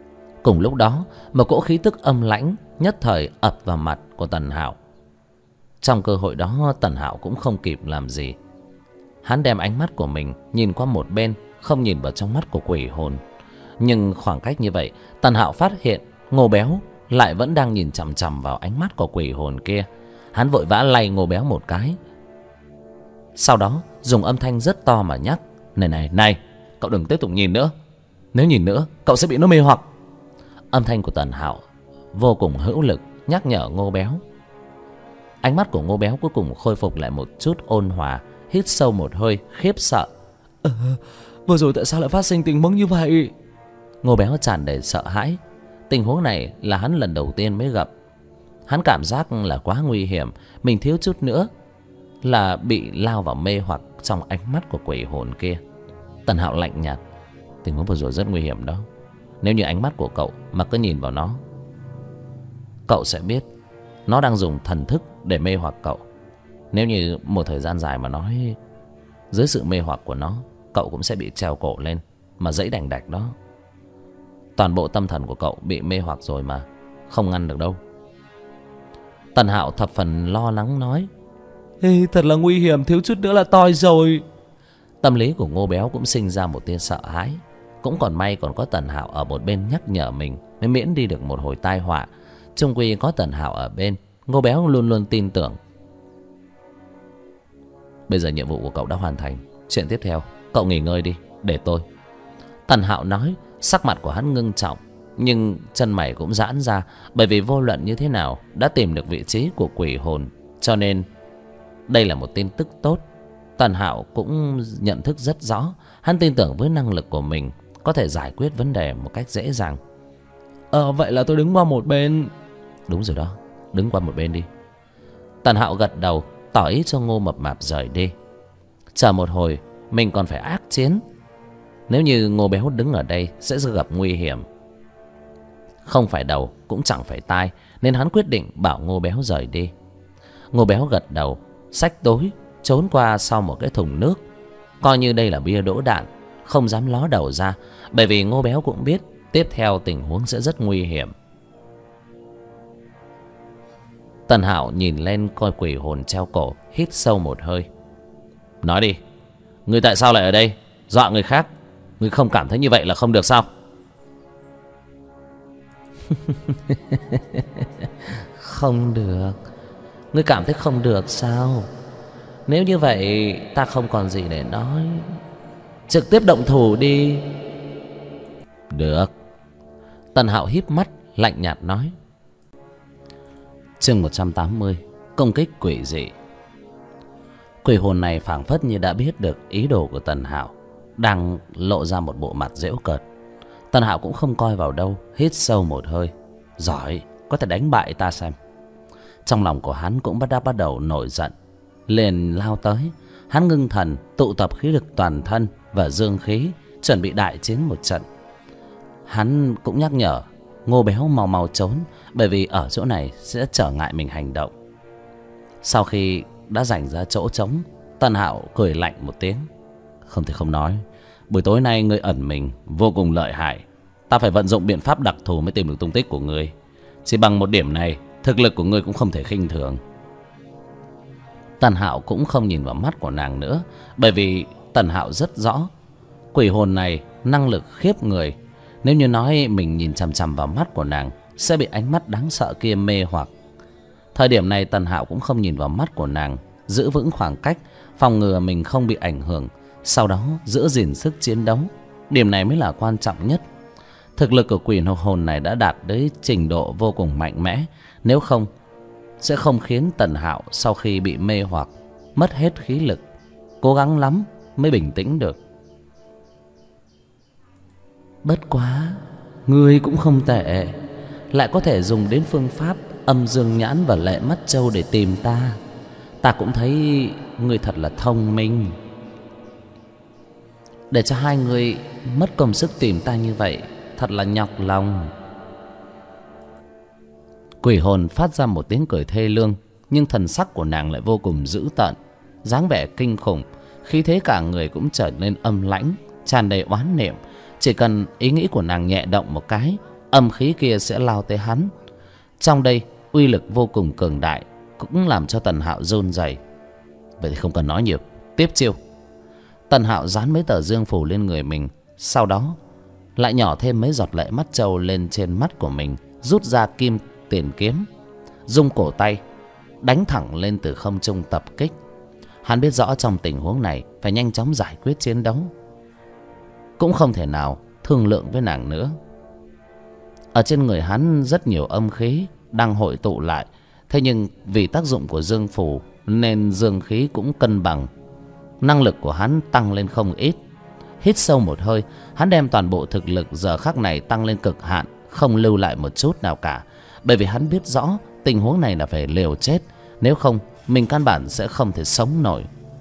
Cùng lúc đó, một cỗ khí tức âm lãnh nhất thời ập vào mặt của Tần Hạo. Trong cơ hội đó, Tần Hạo cũng không kịp làm gì. Hắn đem ánh mắt của mình nhìn qua một bên, không nhìn vào trong mắt của quỷ hồn. Nhưng khoảng cách như vậy, Tần Hạo phát hiện Ngô Béo lại vẫn đang nhìn chằm chằm vào ánh mắt của quỷ hồn kia. Hắn vội vã lay Ngô Béo một cái, sau đó dùng âm thanh rất to mà nhắc: Này, cậu đừng tiếp tục nhìn nữa. Nếu nhìn nữa, cậu sẽ bị nó mê hoặc. Âm thanh của Tần Hạo vô cùng hữu lực nhắc nhở Ngô Béo. Ánh mắt của Ngô Béo cuối cùng khôi phục lại một chút ôn hòa, hít sâu một hơi khiếp sợ. Vừa rồi tại sao lại phát sinh tình huống như vậy? Ngô Béo tràn đầy sợ hãi. Tình huống này là hắn lần đầu tiên mới gặp. Hắn cảm giác là quá nguy hiểm, mình thiếu chút nữa là bị lao vào mê hoặc trong ánh mắt của quỷ hồn kia. Tần Hạo lạnh nhạt: tình huống vừa rồi rất nguy hiểm đó. Nếu như ánh mắt của cậu mà cứ nhìn vào nó, cậu sẽ biết nó đang dùng thần thức để mê hoặc cậu. Nếu như một thời gian dài mà nói, dưới sự mê hoặc của nó, cậu cũng sẽ bị treo cổ lên mà dẫy đành đạch đó. Toàn bộ tâm thần của cậu bị mê hoặc rồi mà, không ngăn được đâu. Tần Hạo thập phần lo lắng nói: Ê, thật là nguy hiểm, thiếu chút nữa là toi rồi. Tâm lý của Ngô Béo cũng sinh ra một tia sợ hãi. Cũng còn may còn có Tần Hạo ở một bên nhắc nhở mình, mới miễn đi được một hồi tai họa. Chung quy có Tần Hạo ở bên, Ngô Béo luôn luôn tin tưởng. Bây giờ nhiệm vụ của cậu đã hoàn thành, chuyện tiếp theo cậu nghỉ ngơi đi, để tôi. Tần Hạo nói. Sắc mặt của hắn ngưng trọng, nhưng chân mày cũng giãn ra. Bởi vì vô luận như thế nào đã tìm được vị trí của quỷ hồn, cho nên đây là một tin tức tốt. Tần Hạo cũng nhận thức rất rõ, hắn tin tưởng với năng lực của mình có thể giải quyết vấn đề một cách dễ dàng. Vậy là tôi đứng qua một bên. Đúng rồi đó, đứng qua một bên đi. Tần Hạo gật đầu, tỏ ý cho Ngô Mập Mạp rời đi. Chờ một hồi, mình còn phải ác chiến. Nếu như Ngô Béo đứng ở đây sẽ gặp nguy hiểm. Không phải đầu cũng chẳng phải tai, nên hắn quyết định bảo Ngô Béo rời đi. Ngô Béo gật đầu, xách túi trốn qua sau một cái thùng nước, coi như đây là bia đỗ đạn, không dám ló đầu ra. Bởi vì Ngô Béo cũng biết tiếp theo tình huống sẽ rất nguy hiểm. Tần Hạo nhìn lên coi quỷ hồn treo cổ, hít sâu một hơi. Nói đi, người tại sao lại ở đây dọa người khác? Người không cảm thấy như vậy là không được sao? Không được. Ngươi cảm thấy không được sao? Nếu như vậy ta không còn gì để nói, trực tiếp động thủ đi. Được. Tần Hạo híp mắt lạnh nhạt nói. Chương 180. Công kích quỷ dị. Quỷ hồn này phảng phất như đã biết được ý đồ của Tần Hạo, đang lộ ra một bộ mặt giễu cợt. Tần Hạo cũng không coi vào đâu, hít sâu một hơi. Giỏi, có thể đánh bại ta xem. Trong lòng của hắn cũng đã bắt đầu nổi giận, liền lao tới. Hắn ngưng thần, tụ tập khí lực toàn thân và dương khí, chuẩn bị đại chiến một trận. Hắn cũng nhắc nhở Ngô Béo mau mau trốn, bởi vì ở chỗ này sẽ trở ngại mình hành động. Sau khi đã dành ra chỗ trống, Tần Hạo cười lạnh một tiếng. Không thể không nói, buổi tối nay ngươi ẩn mình vô cùng lợi hại. Ta phải vận dụng biện pháp đặc thù mới tìm được tung tích của ngươi. Chỉ bằng một điểm này, thực lực của ngươi cũng không thể khinh thường. Tần Hạo cũng không nhìn vào mắt của nàng nữa, bởi vì Tần Hạo rất rõ quỷ hồn này năng lực khiếp người. Nếu như nói mình nhìn chằm chằm vào mắt của nàng, sẽ bị ánh mắt đáng sợ kia mê hoặc. Thời điểm này Tần Hạo cũng không nhìn vào mắt của nàng, giữ vững khoảng cách, phòng ngừa mình không bị ảnh hưởng, sau đó giữ gìn sức chiến đấu. Điểm này mới là quan trọng nhất. Thực lực của quỷ hồn này đã đạt đến trình độ vô cùng mạnh mẽ, nếu không sẽ không khiến Tần Hạo sau khi bị mê hoặc mất hết khí lực, cố gắng lắm mới bình tĩnh được. Bất quá, ngươi cũng không tệ, lại có thể dùng đến phương pháp âm dương nhãn và lệ mắt châu để tìm ta. Ta cũng thấy ngươi thật là thông minh. Để cho hai người mất công sức tìm ta như vậy, thật là nhọc lòng. Quỷ hồn phát ra một tiếng cười thê lương, nhưng thần sắc của nàng lại vô cùng dữ tợn, dáng vẻ kinh khủng, khí thế cả người cũng trở nên âm lãnh, tràn đầy oán niệm. Chỉ cần ý nghĩ của nàng nhẹ động một cái âm khí kia sẽ lao tới hắn. Trong đây uy lực vô cùng cường đại, cũng làm cho Tần Hạo run rẩy. Vậy thì không cần nói nhiều, tiếp chiêu. Tần Hạo dán mấy tờ dương phù lên người mình, sau đó lại nhỏ thêm mấy giọt lệ mắt trâu lên trên mắt của mình, rút ra kim tiền kiếm, rung cổ tay đánh thẳng lên từ không trung tập kích. Hắn biết rõ trong tình huống này phải nhanh chóng giải quyết chiến đấu, cũng không thể nào thương lượng với nàng nữa. Ở trên người hắn rất nhiều âm khí đang hội tụ lại, thế nhưng vì tác dụng của dương phù nên dương khí cũng cân bằng. Năng lực của hắn tăng lên không ít. Hít sâu một hơi, hắn đem toàn bộ thực lực giờ khắc này tăng lên cực hạn, không lưu lại một chút nào cả. Bởi vì hắn biết rõ tình huống này là phải liều chết, nếu không mình căn bản sẽ không thể sống nổi.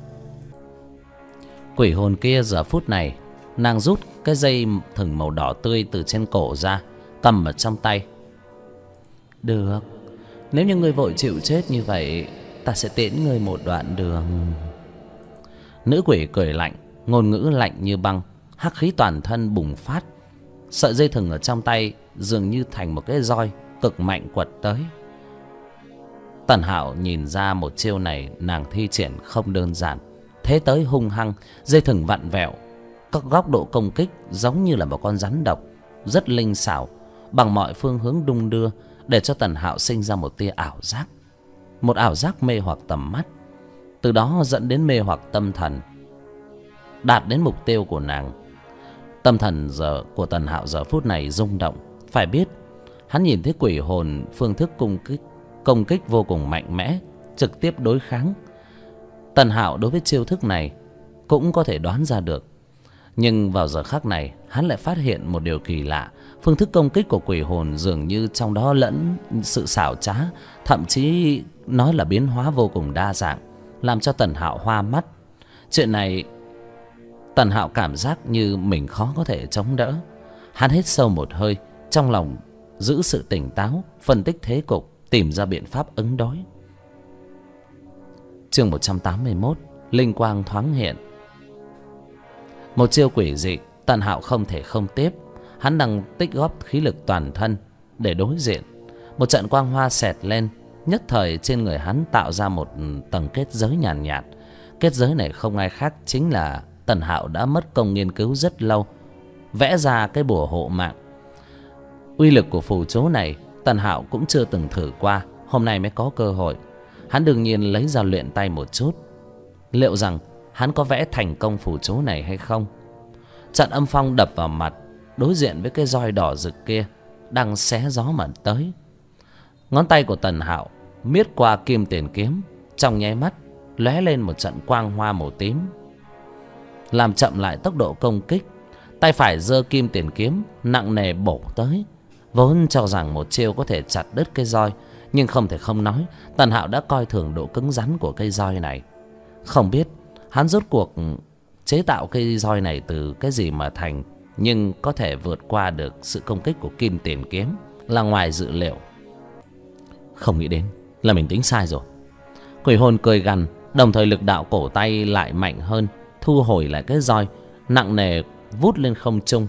Quỷ hồn kia giờ phút này, nàng rút cái dây thừng màu đỏ tươi từ trên cổ ra, cầm ở trong tay. Được, nếu như ngươi vội chịu chết như vậy, ta sẽ tiễn ngươi một đoạn đường. Nữ quỷ cười lạnh, ngôn ngữ lạnh như băng, hắc khí toàn thân bùng phát. Sợi dây thừng ở trong tay dường như thành một cái roi cực mạnh quật tới. Tần Hạo nhìn ra một chiêu này nàng thi triển không đơn giản, thế tới hung hăng, dây thừng vặn vẹo, các góc độ công kích giống như là một con rắn độc, rất linh xảo, bằng mọi phương hướng đung đưa, để cho Tần Hạo sinh ra một tia ảo giác, một ảo giác mê hoặc tầm mắt, từ đó dẫn đến mê hoặc tâm thần, đạt đến mục tiêu của nàng. Tâm thần của Tần Hạo giờ phút này rung động. Phải biết hắn nhìn thấy quỷ hồn phương thức công kích vô cùng mạnh mẽ, trực tiếp đối kháng. Tần Hạo đối với chiêu thức này cũng có thể đoán ra được, nhưng vào giờ khắc này hắn lại phát hiện một điều kỳ lạ. Phương thức công kích của quỷ hồn dường như trong đó lẫn sự xảo trá, thậm chí nói là biến hóa vô cùng đa dạng, làm cho Tần Hạo hoa mắt. Chuyện này Tần Hạo cảm giác như mình khó có thể chống đỡ. Hắn hít sâu một hơi, trong lòng giữ sự tỉnh táo, phân tích thế cục, tìm ra biện pháp ứng đối. Chương 181, linh quang thoáng hiện. Một chiêu quỷ dị, Tần Hạo không thể không tiếp. Hắn đang tích góp khí lực toàn thân để đối diện. Một trận quang hoa xẹt lên, nhất thời trên người hắn tạo ra một tầng kết giới nhàn nhạt. Kết giới này không ai khác chính là Tần Hạo đã mất công nghiên cứu rất lâu, vẽ ra cái bùa hộ mạng. Uy lực của phù chú này Tần Hạo cũng chưa từng thử qua, hôm nay mới có cơ hội. Hắn đương nhiên lấy ra luyện tay một chút. Liệu rằng hắn có vẽ thành công phù chú này hay không? Trận âm phong đập vào mặt, đối diện với cái roi đỏ rực kia đang xé gió mà tới. Ngón tay của Tần Hạo miết qua kim tiền kiếm, trong nháy mắt lóe lên một trận quang hoa màu tím, làm chậm lại tốc độ công kích. Tay phải giơ kim tiền kiếm nặng nề bổ tới. Vốn cho rằng một chiêu có thể chặt đứt cây roi, nhưng không thể không nói, Tần Hạo đã coi thường độ cứng rắn của cây roi này. Không biết hắn rốt cuộc chế tạo cây roi này từ cái gì mà thành, nhưng có thể vượt qua được sự công kích của kim tiền kiếm là ngoài dự liệu. Không nghĩ đến là mình tính sai rồi. Quỷ hồn cười gằn, đồng thời lực đạo cổ tay lại mạnh hơn, thu hồi lại cái roi, nặng nề vút lên không trung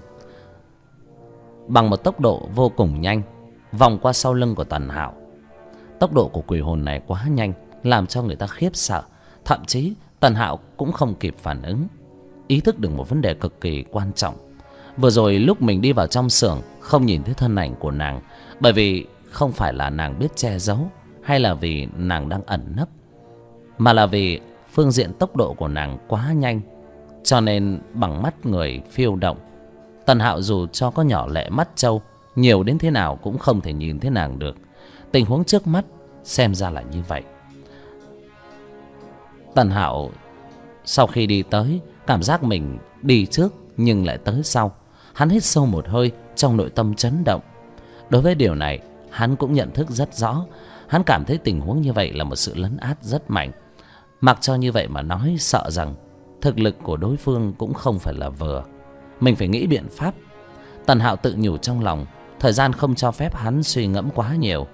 bằng một tốc độ vô cùng nhanh, vòng qua sau lưng của Tần Hạo. Tốc độ của quỷ hồn này quá nhanh, làm cho người ta khiếp sợ. Thậm chí Tần Hạo cũng không kịp phản ứng, ý thức được một vấn đề cực kỳ quan trọng. Vừa rồi lúc mình đi vào trong xưởng không nhìn thấy thân ảnh của nàng, bởi vì không phải là nàng biết che giấu, hay là vì nàng đang ẩn nấp, mà là vì phương diện tốc độ của nàng quá nhanh, cho nên bằng mắt người phiêu động, Tần Hạo dù cho có nhỏ lệ mắt trâu nhiều đến thế nào cũng không thể nhìn thấy nàng được. Tình huống trước mắt xem ra là như vậy. Tần Hạo sau khi đi tới, cảm giác mình đi trước nhưng lại tới sau. Hắn hít sâu một hơi, trong nội tâm chấn động. Đối với điều này hắn cũng nhận thức rất rõ. Hắn cảm thấy tình huống như vậy là một sự lấn át rất mạnh. Mặc cho như vậy mà nói, sợ rằng thực lực của đối phương cũng không phải là vừa. Mình phải nghĩ biện pháp. Tần Hạo tự nhủ trong lòng, thời gian không cho phép hắn suy ngẫm quá nhiều.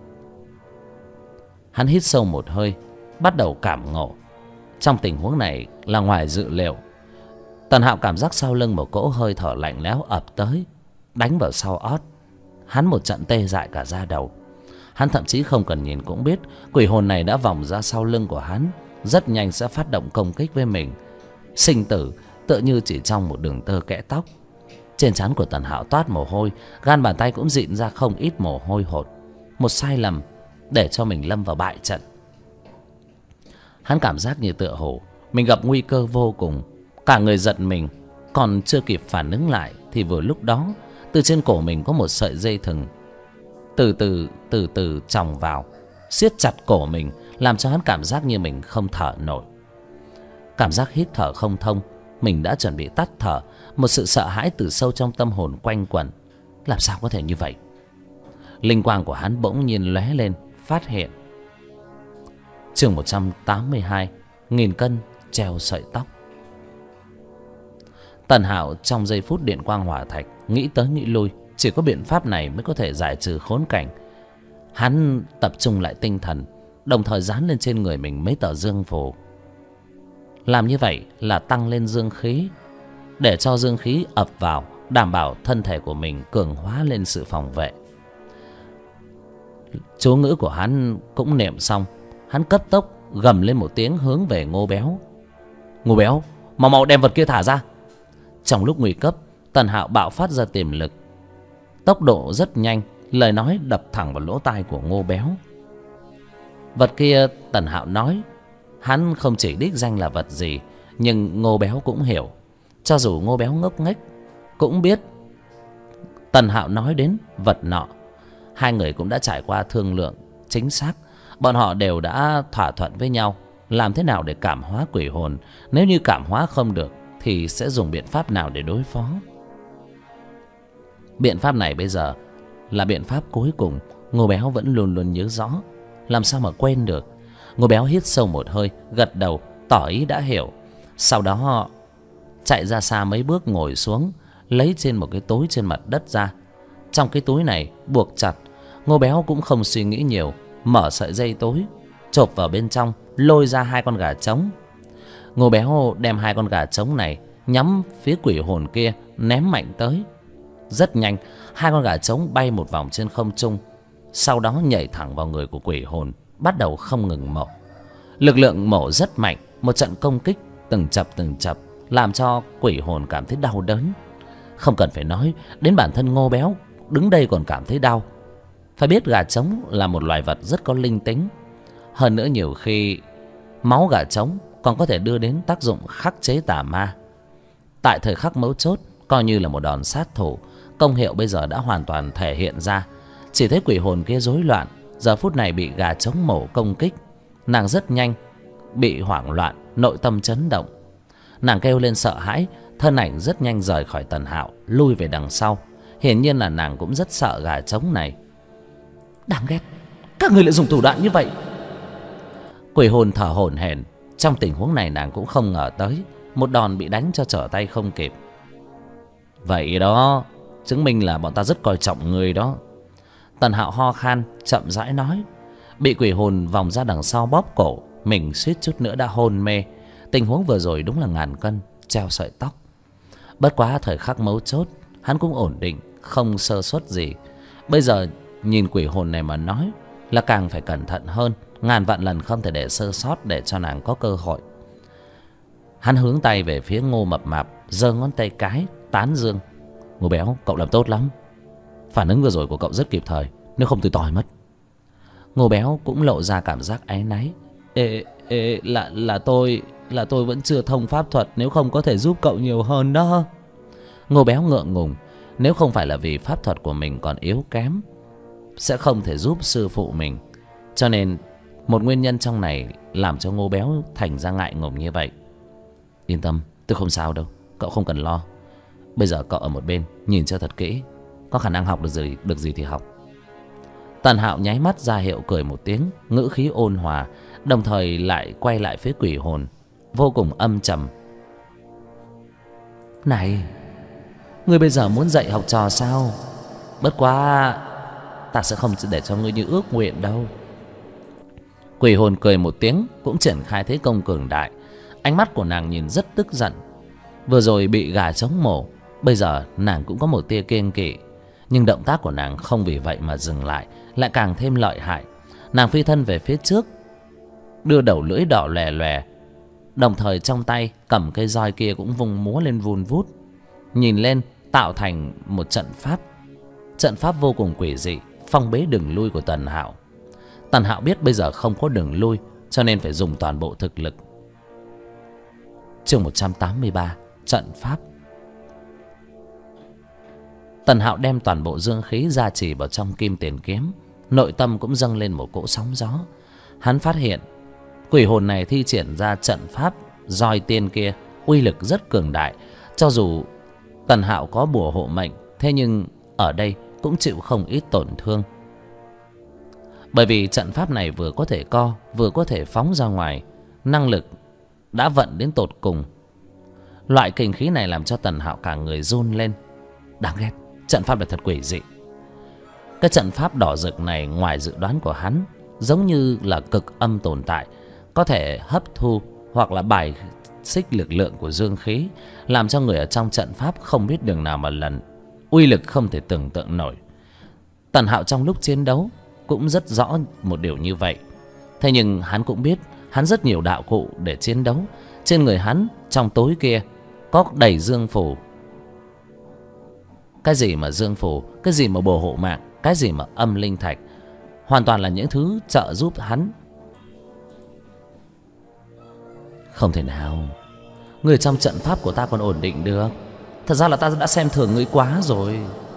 Hắn hít sâu một hơi, bắt đầu cảm ngộ. Trong tình huống này là ngoài dự liệu. Tần Hạo cảm giác sau lưng một cỗ hơi thở lạnh lẽo ập tới, đánh vào sau ót. hắn một trận tê dại cả da đầu. Hắn thậm chí không cần nhìn cũng biết quỷ hồn này đã vòng ra sau lưng của hắn, rất nhanh sẽ phát động công kích với mình. Sinh tử tựa như chỉ trong một đường tơ kẽ tóc. Trên trán của Tần Hạo toát mồ hôi, gan bàn tay cũng dịn ra không ít mồ hôi hột. Một sai lầm để cho mình lâm vào bại trận. Hắn cảm giác như tựa hồ mình gặp nguy cơ vô cùng, cả người giật mình. Còn chưa kịp phản ứng lại thì vừa lúc đó, từ trên cổ mình có một sợi dây thừng từ từ chòng vào, siết chặt cổ mình, làm cho hắn cảm giác như mình không thở nổi. Cảm giác hít thở không thông, mình đã chuẩn bị tắt thở. Một sự sợ hãi từ sâu trong tâm hồn quanh quẩn. Làm sao có thể như vậy? Linh quang của hắn bỗng nhiên lóe lên, phát hiện. Chương 182, 1000 cân treo sợi tóc. Tần Hạo trong giây phút điện quang hỏa thạch nghĩ tới nghĩ lui, chỉ có biện pháp này mới có thể giải trừ khốn cảnh. Hắn tập trung lại tinh thần, đồng thời dán lên trên người mình mấy tờ dương phù. Làm như vậy là tăng lên dương khí, để cho dương khí ập vào, đảm bảo thân thể của mình cường hóa lên sự phòng vệ. Chú ngữ của hắn cũng niệm xong, hắn cấp tốc gầm lên một tiếng hướng về Ngô Béo. Ngô Béo, mau đem vật kia thả ra. Trong lúc nguy cấp, Tần Hạo bạo phát ra tiềm lực, tốc độ rất nhanh, lời nói đập thẳng vào lỗ tai của Ngô Béo. Vật kia Tần Hạo nói, hắn không chỉ đích danh là vật gì, nhưng Ngô Béo cũng hiểu. Cho dù Ngô Béo ngốc nghếch cũng biết Tần Hạo nói đến vật nọ. Hai người cũng đã trải qua thương lượng chính xác. Bọn họ đều đã thỏa thuận với nhau làm thế nào để cảm hóa quỷ hồn. Nếu như cảm hóa không được thì sẽ dùng biện pháp nào để đối phó. Biện pháp này bây giờ là biện pháp cuối cùng. Ngô Béo vẫn luôn luôn nhớ rõ, làm sao mà quên được. Ngô Béo hít sâu một hơi, gật đầu tỏ ý đã hiểu. Sau đó họ chạy ra xa mấy bước, ngồi xuống, lấy trên một cái túi trên mặt đất ra. Trong cái túi này buộc chặt. Ngô Béo cũng không suy nghĩ nhiều, mở sợi dây túi, chộp vào bên trong, lôi ra 2 con gà trống. Ngô Béo đem 2 con gà trống này nhắm phía quỷ hồn kia, ném mạnh tới. Rất nhanh, 2 con gà trống bay một vòng trên không trung, sau đó nhảy thẳng vào người của quỷ hồn, bắt đầu không ngừng mổ. Lực lượng mổ rất mạnh, một trận công kích từng chập làm cho quỷ hồn cảm thấy đau đớn. Không cần phải nói, đến bản thân Ngô Béo đứng đây còn cảm thấy đau. Phải biết gà trống là một loài vật rất có linh tính. Hơn nữa nhiều khi máu gà trống còn có thể đưa đến tác dụng khắc chế tà ma. Tại thời khắc mấu chốt, coi như là một đòn sát thủ, công hiệu bây giờ đã hoàn toàn thể hiện ra. Chỉ thấy quỷ hồn kia rối loạn, giờ phút này bị gà trống mổ công kích. Nàng rất nhanh bị hoảng loạn, nội tâm chấn động. Nàng kêu lên sợ hãi, thân ảnh rất nhanh rời khỏi Tần Hạo, lui về đằng sau. Hiển nhiên là nàng cũng rất sợ gà trống này. Đáng ghét, các người lại dùng thủ đoạn như vậy. Quỷ hồn thở hổn hển. Trong tình huống này nàng cũng không ngờ tới, một đòn bị đánh cho trở tay không kịp. Vậy đó, chứng minh là bọn ta rất coi trọng người đó. Tần Hạo ho khan, chậm rãi nói. Bị quỷ hồn vòng ra đằng sau bóp cổ, mình suýt chút nữa đã hôn mê. Tình huống vừa rồi đúng là 1000 cân treo sợi tóc. Bất quá thời khắc mấu chốt, hắn cũng ổn định, không sơ suất gì. Bây giờ nhìn quỷ hồn này mà nói là càng phải cẩn thận hơn, ngàn vạn lần không thể để sơ sót, để cho nàng có cơ hội. Hắn hướng tay về phía Ngô Mập Mạp, giơ ngón tay cái tán dương. Ngô Béo, cậu làm tốt lắm. Phản ứng vừa rồi của cậu rất kịp thời, nếu không tôi tỏi mất. Ngô Béo cũng lộ ra cảm giác áy náy. Là tôi vẫn chưa thông pháp thuật, nếu không có thể giúp cậu nhiều hơn đó. Ngô Béo ngượng ngùng, nếu không phải là vì pháp thuật của mình còn yếu kém, sẽ không thể giúp sư phụ mình. Cho nên một nguyên nhân trong này làm cho Ngô Béo thành ra ngại ngùng như vậy. Yên tâm, tôi không sao đâu, cậu không cần lo. Bây giờ cậu ở một bên nhìn cho thật kỹ, có khả năng học được gì thì học. Tần Hạo nháy mắt ra hiệu cười một tiếng, ngữ khí ôn hòa, đồng thời lại quay lại phía quỷ hồn, vô cùng âm trầm. Này, ngươi bây giờ muốn dạy học trò sao? Bất quá ta sẽ không để cho ngươi như ước nguyện đâu. Quỷ hồn cười một tiếng, cũng triển khai thế công cường đại. Ánh mắt của nàng nhìn rất tức giận. Vừa rồi bị gà trống mổ, bây giờ nàng cũng có một tia kiêng kỵ. Nhưng động tác của nàng không vì vậy mà dừng lại, lại càng thêm lợi hại. Nàng phi thân về phía trước, đưa đầu lưỡi đỏ lòe lòe, đồng thời trong tay cầm cây roi kia cũng vung múa lên vun vút, nhìn lên tạo thành một trận pháp. Trận pháp vô cùng quỷ dị, phong bế đường lui của Tần Hạo. Tần Hạo biết bây giờ không có đường lui, cho nên phải dùng toàn bộ thực lực. Chương 183: Trận pháp. Tần Hạo đem toàn bộ dương khí gia trì vào trong kim tiền kiếm, nội tâm cũng dâng lên một cỗ sóng gió. Hắn phát hiện quỷ hồn này thi triển ra trận pháp roi tiên kia uy lực rất cường đại. Cho dù Tần Hạo có bùa hộ mệnh, thế nhưng ở đây cũng chịu không ít tổn thương. Bởi vì trận pháp này vừa có thể co, vừa có thể phóng ra ngoài, năng lực đã vận đến tột cùng. Loại kình khí này làm cho Tần Hạo cả người run lên. Đáng ghét, trận pháp là thật quỷ dị. Cái trận pháp đỏ rực này ngoài dự đoán của hắn, giống như là cực âm tồn tại, có thể hấp thu hoặc là bài xích lực lượng của dương khí, làm cho người ở trong trận pháp không biết đường nào mà lần. Uy lực không thể tưởng tượng nổi. Tần Hạo trong lúc chiến đấu cũng rất rõ một điều như vậy. Thế nhưng hắn cũng biết hắn rất nhiều đạo cụ để chiến đấu. Trên người hắn trong tối kia có đầy dương phù. Cái gì mà dương phù, cái gì mà bùa hộ mạng, cái gì mà âm linh thạch, hoàn toàn là những thứ trợ giúp hắn. Không thể nào, người trong trận pháp của ta còn ổn định được. Thật ra là ta đã xem thường ngươi quá rồi.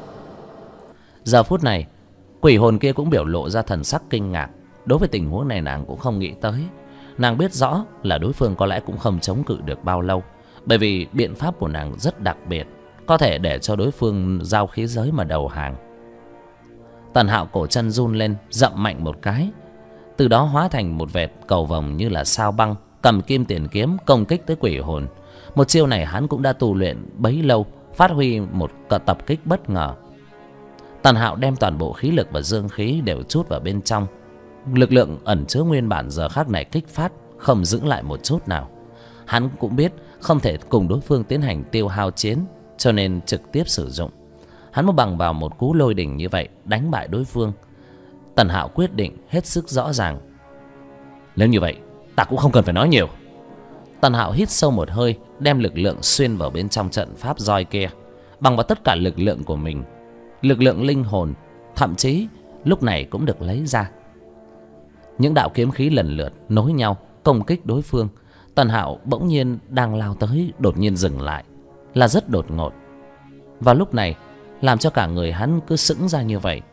Giờ phút này quỷ hồn kia cũng biểu lộ ra thần sắc kinh ngạc. Đối với tình huống này nàng cũng không nghĩ tới. Nàng biết rõ là đối phương có lẽ cũng không chống cự được bao lâu, bởi vì biện pháp của nàng rất đặc biệt, có thể để cho đối phương giao khí giới mà đầu hàng. Tần Hạo cổ chân run lên, dậm mạnh một cái, từ đó hóa thành một vệt cầu vồng như là sao băng, cầm kim tiền kiếm công kích tới quỷ hồn. Một chiêu này hắn cũng đã tu luyện bấy lâu, phát huy một tập kích bất ngờ. Tần Hạo đem toàn bộ khí lực và dương khí đều trút vào bên trong. Lực lượng ẩn chứa nguyên bản giờ khắc này kích phát, không giữ lại một chút nào. Hắn cũng biết không thể cùng đối phương tiến hành tiêu hao chiến, cho nên trực tiếp sử dụng. Hắn muốn bằng vào một cú lôi đỉnh như vậy đánh bại đối phương. Tần Hạo quyết định hết sức rõ ràng. Nếu như vậy ta cũng không cần phải nói nhiều. Tần Hạo hít sâu một hơi, đem lực lượng xuyên vào bên trong trận pháp roi kia, bằng vào tất cả lực lượng của mình. Lực lượng linh hồn thậm chí lúc này cũng được lấy ra. Những đạo kiếm khí lần lượt nối nhau công kích đối phương. Tần Hạo bỗng nhiên đang lao tới, đột nhiên dừng lại, là rất đột ngột. Và lúc này làm cho cả người hắn cứ sững ra như vậy.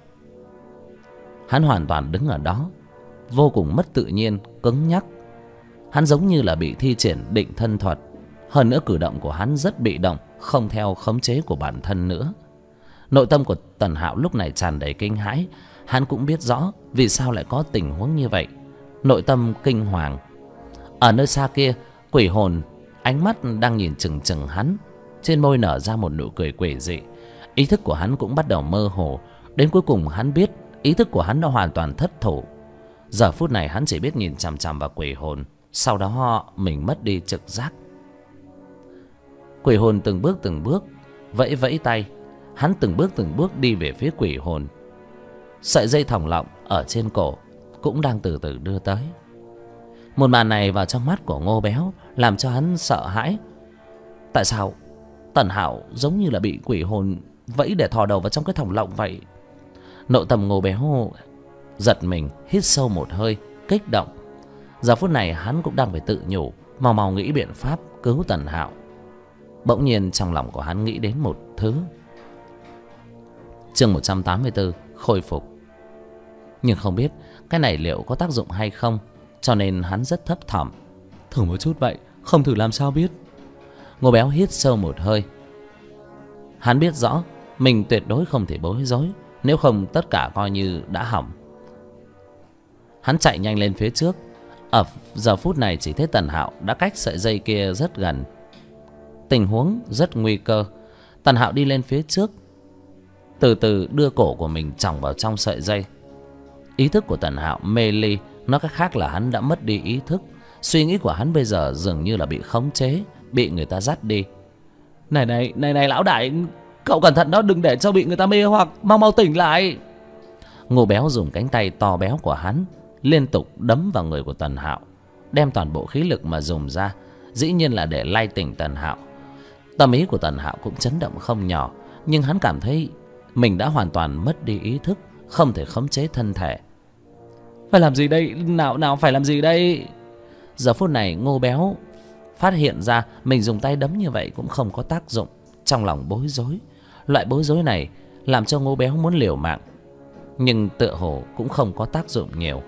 Hắn hoàn toàn đứng ở đó, vô cùng mất tự nhiên, cứng nhắc. Hắn giống như là bị thi triển định thân thuật. Hơn nữa cử động của hắn rất bị động, không theo khống chế của bản thân nữa. Nội tâm của Tần Hạo lúc này tràn đầy kinh hãi. Hắn cũng biết rõ vì sao lại có tình huống như vậy. Nội tâm kinh hoàng. Ở nơi xa kia, quỷ hồn ánh mắt đang nhìn chừng chừng hắn, trên môi nở ra một nụ cười quỷ dị. Ý thức của hắn cũng bắt đầu mơ hồ. Đến cuối cùng hắn biết ý thức của hắn đã hoàn toàn thất thủ. Giờ phút này hắn chỉ biết nhìn chằm chằm vào quỷ hồn, sau đó mình mất đi trực giác. Quỷ hồn từng bước vẫy vẫy tay. Hắn từng bước đi về phía quỷ hồn. Sợi dây thòng lọng ở trên cổ cũng đang từ từ đưa tới. Một màn này vào trong mắt của Ngô Béo làm cho hắn sợ hãi. Tại sao Tần Hạo giống như là bị quỷ hồn vẫy để thò đầu vào trong cái thòng lọng vậy? Nội tâm Ngô Béo giật mình, hít sâu một hơi, kích động. Giờ phút này hắn cũng đang phải tự nhủ, mau mau nghĩ biện pháp cứu Tần Hạo. Bỗng nhiên trong lòng của hắn nghĩ đến một thứ. Chương 184: Khôi phục. Nhưng không biết cái này liệu có tác dụng hay không, cho nên hắn rất thấp thỏm. Thử một chút vậy, không thử làm sao biết. Ngô Béo hít sâu một hơi. Hắn biết rõ mình tuyệt đối không thể bối rối, nếu không tất cả coi như đã hỏng. Hắn chạy nhanh lên phía trước. Ở giờ phút này chỉ thấy Tần Hạo đã cách sợi dây kia rất gần. Tình huống rất nguy cơ. Tần Hạo đi lên phía trước, từ từ đưa cổ của mình chòng vào trong sợi dây. Ý thức của Tần Hạo mê ly, nói cách khác là hắn đã mất đi ý thức. Suy nghĩ của hắn bây giờ dường như là bị khống chế, bị người ta dắt đi. Này lão đại, Cậu cẩn thận đó, đừng để cho bị người ta mê hoặc, mau mau tỉnh lại. Ngô Béo dùng cánh tay to béo của hắn liên tục đấm vào người của Tần Hạo, đem toàn bộ khí lực mà dùng ra, dĩ nhiên là để lay tỉnh Tần Hạo. Tâm ý của Tần Hạo cũng chấn động không nhỏ, nhưng hắn cảm thấy mình đã hoàn toàn mất đi ý thức, không thể khống chế thân thể. Phải làm gì đây? Nào phải làm gì đây? Giờ phút này Ngô Béo phát hiện ra mình dùng tay đấm như vậy cũng không có tác dụng, trong lòng bối rối. Loại bối rối này làm cho Ngô Béo muốn liều mạng, nhưng tựa hồ cũng không có tác dụng nhiều.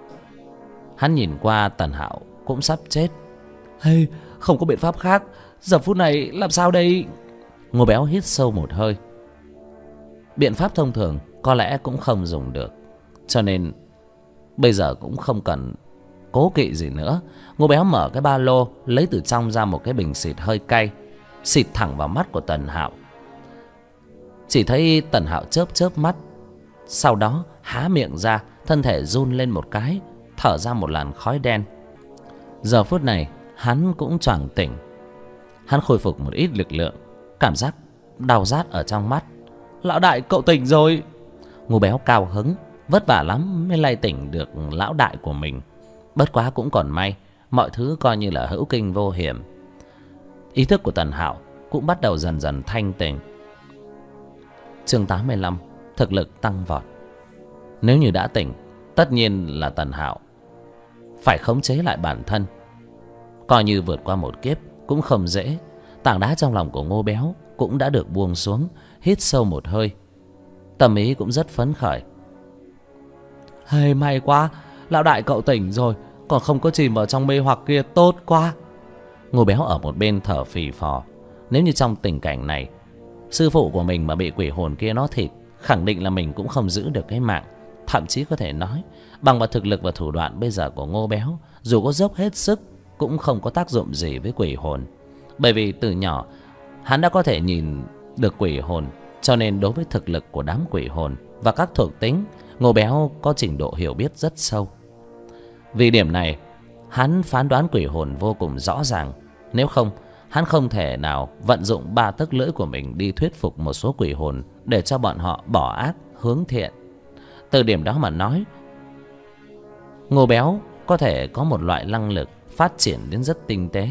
Hắn nhìn qua Tần Hạo cũng sắp chết. Hey, không có biện pháp khác, giờ phút này làm sao đây? Ngô Béo hít sâu một hơi. Biện pháp thông thường có lẽ cũng không dùng được, cho nên bây giờ cũng không cần cố kỵ gì nữa. Ngô Béo mở cái ba lô, lấy từ trong ra một cái bình xịt hơi cay, xịt thẳng vào mắt của Tần Hạo. Chỉ thấy Tần Hạo chớp chớp mắt, sau đó há miệng ra, thân thể run lên một cái, thở ra một làn khói đen. Giờ phút này hắn cũng choàng tỉnh. Hắn khôi phục một ít lực lượng, cảm giác đau rát ở trong mắt. Lão đại, cậu tỉnh rồi. Ngô Béo cao hứng, vất vả lắm mới lay tỉnh được lão đại của mình. Bất quá cũng còn may, mọi thứ coi như là hữu kinh vô hiểm. Ý thức của Tần Hạo cũng bắt đầu dần dần thanh tỉnh. Chương 85, thực lực tăng vọt. Nếu như đã tỉnh, tất nhiên là Tần Hạo phải khống chế lại bản thân. Coi như vượt qua một kiếp cũng không dễ. Tảng đá trong lòng của Ngô Béo cũng đã được buông xuống, hít sâu một hơi, tâm ý cũng rất phấn khởi. Hay, may quá, lão đại cậu tỉnh rồi, còn không có chìm vào trong mê hoặc kia, tốt quá. Ngô Béo ở một bên thở phì phò. Nếu như trong tình cảnh này sư phụ của mình mà bị quỷ hồn kia nó thịt, khẳng định là mình cũng không giữ được cái mạng. Thậm chí có thể nói bằng vào thực lực và thủ đoạn bây giờ của Ngô Béo, dù có dốc hết sức cũng không có tác dụng gì với quỷ hồn. Bởi vì từ nhỏ hắn đã có thể nhìn được quỷ hồn, cho nên đối với thực lực của đám quỷ hồn và các thuộc tính, Ngô Béo có trình độ hiểu biết rất sâu. Vì điểm này, hắn phán đoán quỷ hồn vô cùng rõ ràng. Nếu không, hắn không thể nào vận dụng 3 tấc lưỡi của mình đi thuyết phục một số quỷ hồn để cho bọn họ bỏ ác hướng thiện. Từ điểm đó mà nói, Ngô Béo có thể có một loại năng lực phát triển đến rất tinh tế.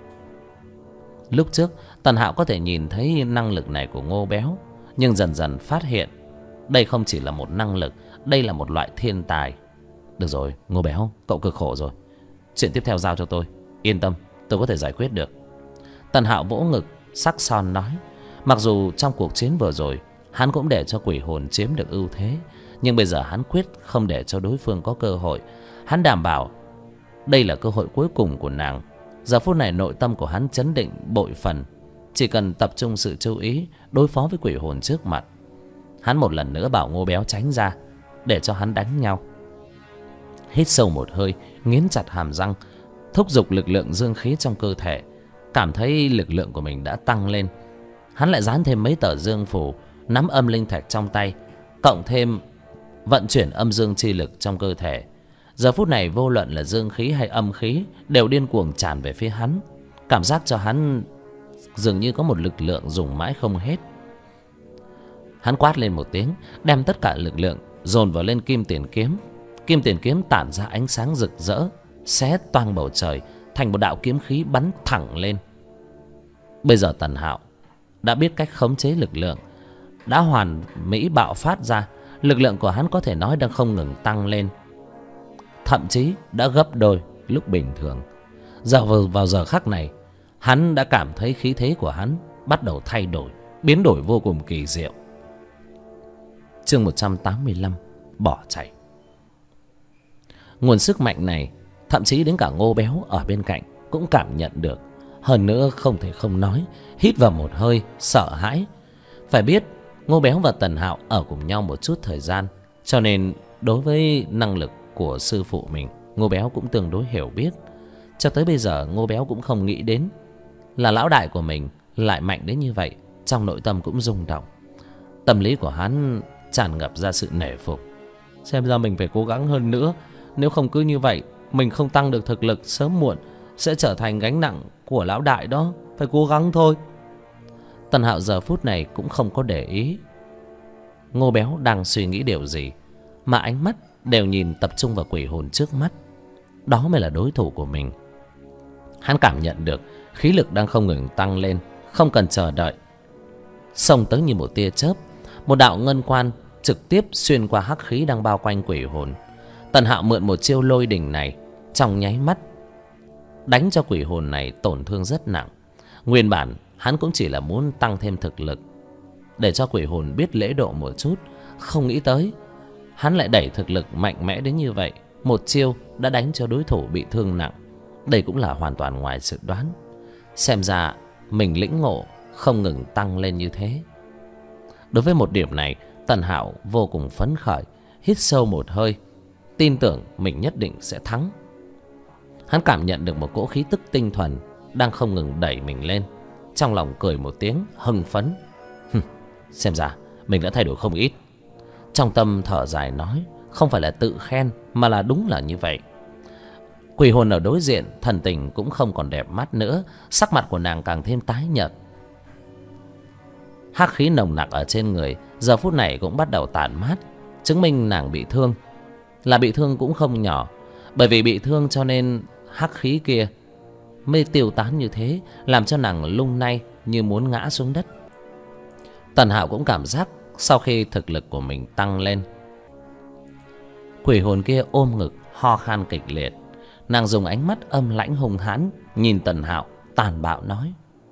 Lúc trước Tần Hạo có thể nhìn thấy năng lực này của Ngô Béo, nhưng dần dần phát hiện đây không chỉ là một năng lực, đây là một loại thiên tài. Được rồi Ngô Béo, cậu cực khổ rồi, chuyện tiếp theo giao cho tôi, yên tâm, tôi có thể giải quyết được. Tần Hạo vỗ ngực sắc son nói. Mặc dù trong cuộc chiến vừa rồi hắn cũng để cho quỷ hồn chiếm được ưu thế, nhưng bây giờ hắn quyết không để cho đối phương có cơ hội. Hắn đảm bảo đây là cơ hội cuối cùng của nàng. Giờ phút này nội tâm của hắn chấn định bội phần, chỉ cần tập trung sự chú ý đối phó với quỷ hồn trước mặt. Hắn một lần nữa bảo Ngô Béo tránh ra, để cho hắn đánh nhau. Hít sâu một hơi, nghiến chặt hàm răng, thúc giục lực lượng dương khí trong cơ thể. Cảm thấy lực lượng của mình đã tăng lên, hắn lại dán thêm mấy tờ dương phù, nắm âm linh thạch trong tay, cộng thêm vận chuyển âm dương chi lực trong cơ thể. Giờ phút này vô luận là dương khí hay âm khí đều điên cuồng tràn về phía hắn. Cảm giác cho hắn dường như có một lực lượng dùng mãi không hết. Hắn quát lên một tiếng, đem tất cả lực lượng dồn vào lên kim tiền kiếm. Kim tiền kiếm tản ra ánh sáng rực rỡ, xé toang bầu trời thành một đạo kiếm khí bắn thẳng lên. Bây giờ Tần Hạo đã biết cách khống chế lực lượng, đã hoàn mỹ bạo phát ra. Lực lượng của hắn có thể nói đang không ngừng tăng lên, thậm chí đã gấp đôi lúc bình thường. Vào giờ khắc này, hắn đã cảm thấy khí thế của hắn bắt đầu thay đổi, biến đổi vô cùng kỳ diệu. Chương 185, bỏ chạy. Nguồn sức mạnh này thậm chí đến cả Ngô Béo ở bên cạnh cũng cảm nhận được. Hơn nữa không thể không nói, hít vào một hơi sợ hãi. Phải biết Ngô Béo và Tần Hạo ở cùng nhau một chút thời gian, cho nên đối với năng lực của sư phụ mình, Ngô Béo cũng tương đối hiểu biết. Cho tới bây giờ Ngô Béo cũng không nghĩ đến là lão đại của mình lại mạnh đến như vậy. Trong nội tâm cũng rung động, tâm lý của hắn tràn ngập ra sự nể phục. Xem ra mình phải cố gắng hơn nữa, nếu không cứ như vậy mình không tăng được thực lực, sớm muộn sẽ trở thành gánh nặng của lão đại đó. Phải cố gắng thôi. Tần Hạo giờ phút này cũng không có để ý Ngô Béo đang suy nghĩ điều gì, mà ánh mắt đều nhìn tập trung vào quỷ hồn trước mắt. Đó mới là đối thủ của mình. Hắn cảm nhận được khí lực đang không ngừng tăng lên, không cần chờ đợi, xông tới như một tia chớp. Một đạo ngân quan trực tiếp xuyên qua hắc khí đang bao quanh quỷ hồn. Tần Hạo mượn một chiêu lôi đỉnh này, trong nháy mắt đánh cho quỷ hồn này tổn thương rất nặng. Nguyên bản hắn cũng chỉ là muốn tăng thêm thực lực để cho quỷ hồn biết lễ độ một chút, không nghĩ tới hắn lại đẩy thực lực mạnh mẽ đến như vậy. Một chiêu đã đánh cho đối thủ bị thương nặng. Đây cũng là hoàn toàn ngoài dự đoán. Xem ra mình lĩnh ngộ không ngừng tăng lên như thế. Đối với một điểm này, Tần Hạo vô cùng phấn khởi, hít sâu một hơi, tin tưởng mình nhất định sẽ thắng. Hắn cảm nhận được một cỗ khí tức tinh thuần đang không ngừng đẩy mình lên. Trong lòng cười một tiếng hưng phấn. Xem ra mình đã thay đổi không ít. Trong tâm thở dài nói, không phải là tự khen, mà là đúng là như vậy. Quỷ hồn ở đối diện thần tình cũng không còn đẹp mắt nữa, sắc mặt của nàng càng thêm tái nhợt. Hắc khí nồng nặc ở trên người giờ phút này cũng bắt đầu tản mát, chứng minh nàng bị thương. Là bị thương cũng không nhỏ, bởi vì bị thương cho nên hắc khí kia mới tiêu tán như thế, làm cho nàng lung lay như muốn ngã xuống đất. Tần Hạo cũng cảm giác sau khi thực lực của mình tăng lên, quỷ hồn kia ôm ngực ho khan kịch liệt. Nàng dùng ánh mắt âm lãnh hung hãn nhìn Tần Hạo, tàn bạo nói: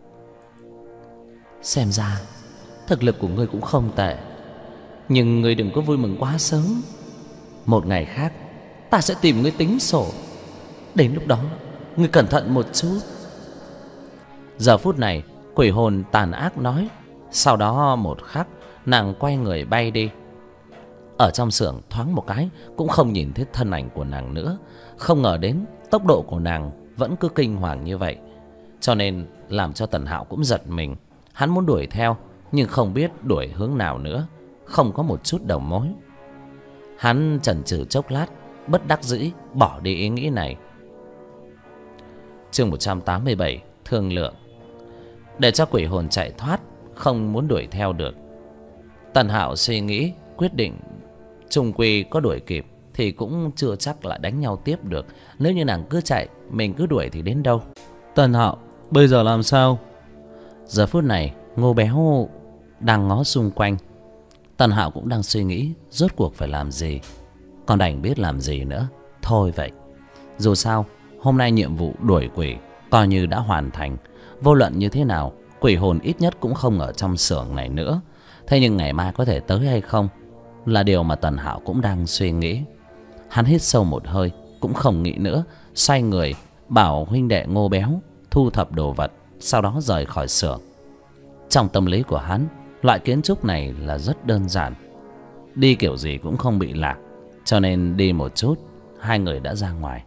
xem ra thực lực của ngươi cũng không tệ, nhưng ngươi đừng có vui mừng quá sớm. Một ngày khác ta sẽ tìm ngươi tính sổ, đến lúc đó ngươi cẩn thận một chút. Giờ phút này quỷ hồn tàn ác nói. Sau đó một khắc nàng quay người bay đi. Ở trong xưởng thoáng một cái cũng không nhìn thấy thân ảnh của nàng nữa. Không ngờ đến tốc độ của nàng vẫn cứ kinh hoàng như vậy, cho nên làm cho Tần Hạo cũng giật mình. Hắn muốn đuổi theo nhưng không biết đuổi hướng nào nữa, không có một chút đầu mối. Hắn chần chừ chốc lát, bất đắc dĩ bỏ đi ý nghĩ này. Chương 187 thương lượng. Để cho quỷ hồn chạy thoát, không muốn đuổi theo được, Tần Hạo suy nghĩ quyết định chung quy có đuổi kịp thì cũng chưa chắc là đánh nhau tiếp được. Nếu như nàng cứ chạy, mình cứ đuổi thì đến đâu. Tần Hạo, bây giờ làm sao? Giờ phút này Ngô Béo đang ngó xung quanh. Tần Hạo cũng đang suy nghĩ rốt cuộc phải làm gì. Còn đành biết làm gì nữa. Thôi vậy, dù sao hôm nay nhiệm vụ đuổi quỷ coi như đã hoàn thành. Vô luận như thế nào, quỷ hồn ít nhất cũng không ở trong xưởng này nữa. Thế nhưng ngày mai có thể tới hay không là điều mà Tần Hạo cũng đang suy nghĩ. Hắn hít sâu một hơi, cũng không nghĩ nữa, xoay người bảo huynh đệ Ngô Béo thu thập đồ vật, sau đó rời khỏi xưởng. Trong tâm lý của hắn, loại kiến trúc này là rất đơn giản, đi kiểu gì cũng không bị lạc, cho nên đi một chút, hai người đã ra ngoài.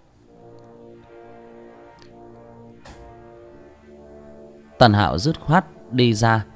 Tần Hạo dứt khoát đi ra,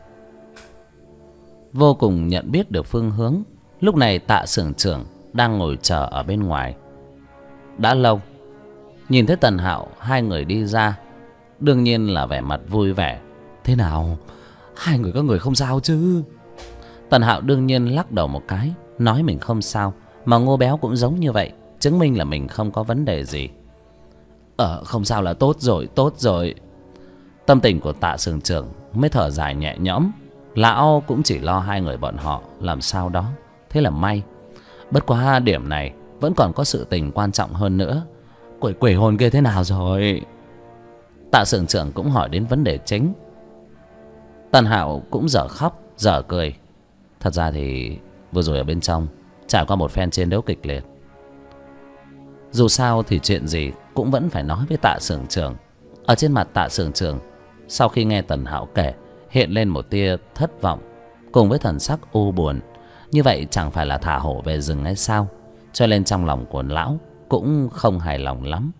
vô cùng nhận biết được phương hướng. Lúc này Tạ xưởng trưởng đang ngồi chờ ở bên ngoài. Đã lâu nhìn thấy Tần Hạo, hai người đi ra, đương nhiên là vẻ mặt vui vẻ. Thế nào, hai người các người không sao chứ? Tần Hạo đương nhiên lắc đầu một cái, nói mình không sao. Mà Ngô Béo cũng giống như vậy, chứng minh là mình không có vấn đề gì. Không sao là tốt rồi, tốt rồi. Tâm tình của Tạ xưởng trưởng mới thở dài nhẹ nhõm. Lão cũng chỉ lo hai người bọn họ làm sao đó, thế là may. Bất quá điểm này vẫn còn có sự tình quan trọng hơn nữa. Quỷ hồn kia thế nào rồi? Tạ xưởng trưởng cũng hỏi đến vấn đề chính. Tần Hạo cũng dở khóc dở cười. Thật ra thì vừa rồi ở bên trong trải qua một phen chiến đấu kịch liệt. Dù sao thì chuyện gì cũng vẫn phải nói với Tạ xưởng trưởng. Ở trên mặt Tạ xưởng trưởng sau khi nghe Tần Hạo kể, hiện lên một tia thất vọng cùng với thần sắc u buồn. Như vậy chẳng phải là thả hổ về rừng hay sao? Cho nên trong lòng của lão cũng không hài lòng lắm.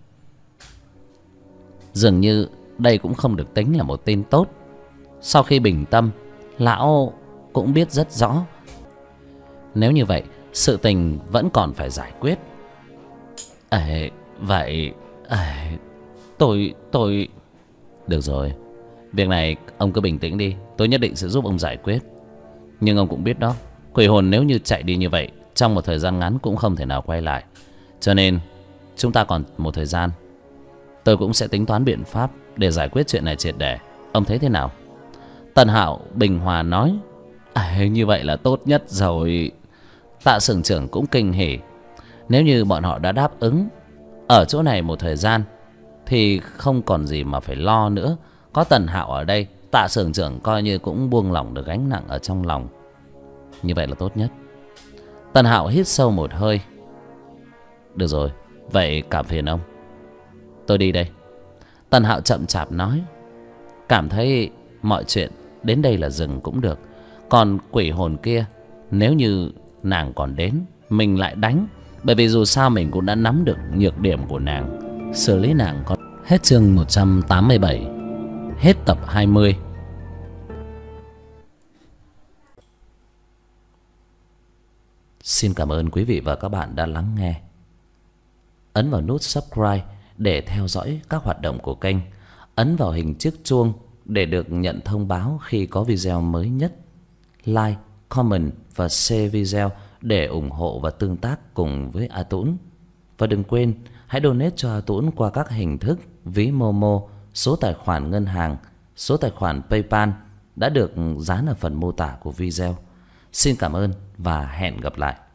Dường như đây cũng không được tính là một tin tốt. Sau khi bình tâm, lão cũng biết rất rõ, nếu như vậy sự tình vẫn còn phải giải quyết. Vậy tôi... Được rồi, Việc này ông cứ bình tĩnh đi, tôi nhất định sẽ giúp ông giải quyết. Nhưng ông cũng biết đó, quỷ hồn nếu như chạy đi như vậy, trong một thời gian ngắn cũng không thể nào quay lại. Cho nên chúng ta còn một thời gian. Tôi cũng sẽ tính toán biện pháp để giải quyết chuyện này triệt để. Ông thấy thế nào? Tần Hạo bình hòa nói. Như vậy là tốt nhất rồi. Tạ xưởng trưởng cũng kinh hỉ. Nếu như bọn họ đã đáp ứng ở chỗ này một thời gian thì không còn gì mà phải lo nữa. Có Tần Hạo ở đây, Tạ xưởng trưởng coi như cũng buông lỏng được gánh nặng ở trong lòng. Như vậy là tốt nhất. Tần Hạo hít sâu một hơi. Được rồi, vậy cảm phiền ông, tôi đi đây. Tần Hạo chậm chạp nói. Cảm thấy mọi chuyện đến đây là dừng cũng được. Còn quỷ hồn kia, nếu như nàng còn đến, mình lại đánh. Bởi vì dù sao mình cũng đã nắm được nhược điểm của nàng, xử lý nàng còn. Hết chương 187. Hết tập 20. Xin cảm ơn quý vị và các bạn đã lắng nghe. Ấn vào nút subscribe để theo dõi các hoạt động của kênh. Ấn vào hình chiếc chuông để được nhận thông báo khi có video mới nhất. Like, comment và share video để ủng hộ và tương tác cùng với A Tũng. Và đừng quên hãy donate cho A Tũng qua các hình thức ví Momo, số tài khoản ngân hàng, số tài khoản PayPal đã được dán ở phần mô tả của video. Xin cảm ơn và hẹn gặp lại.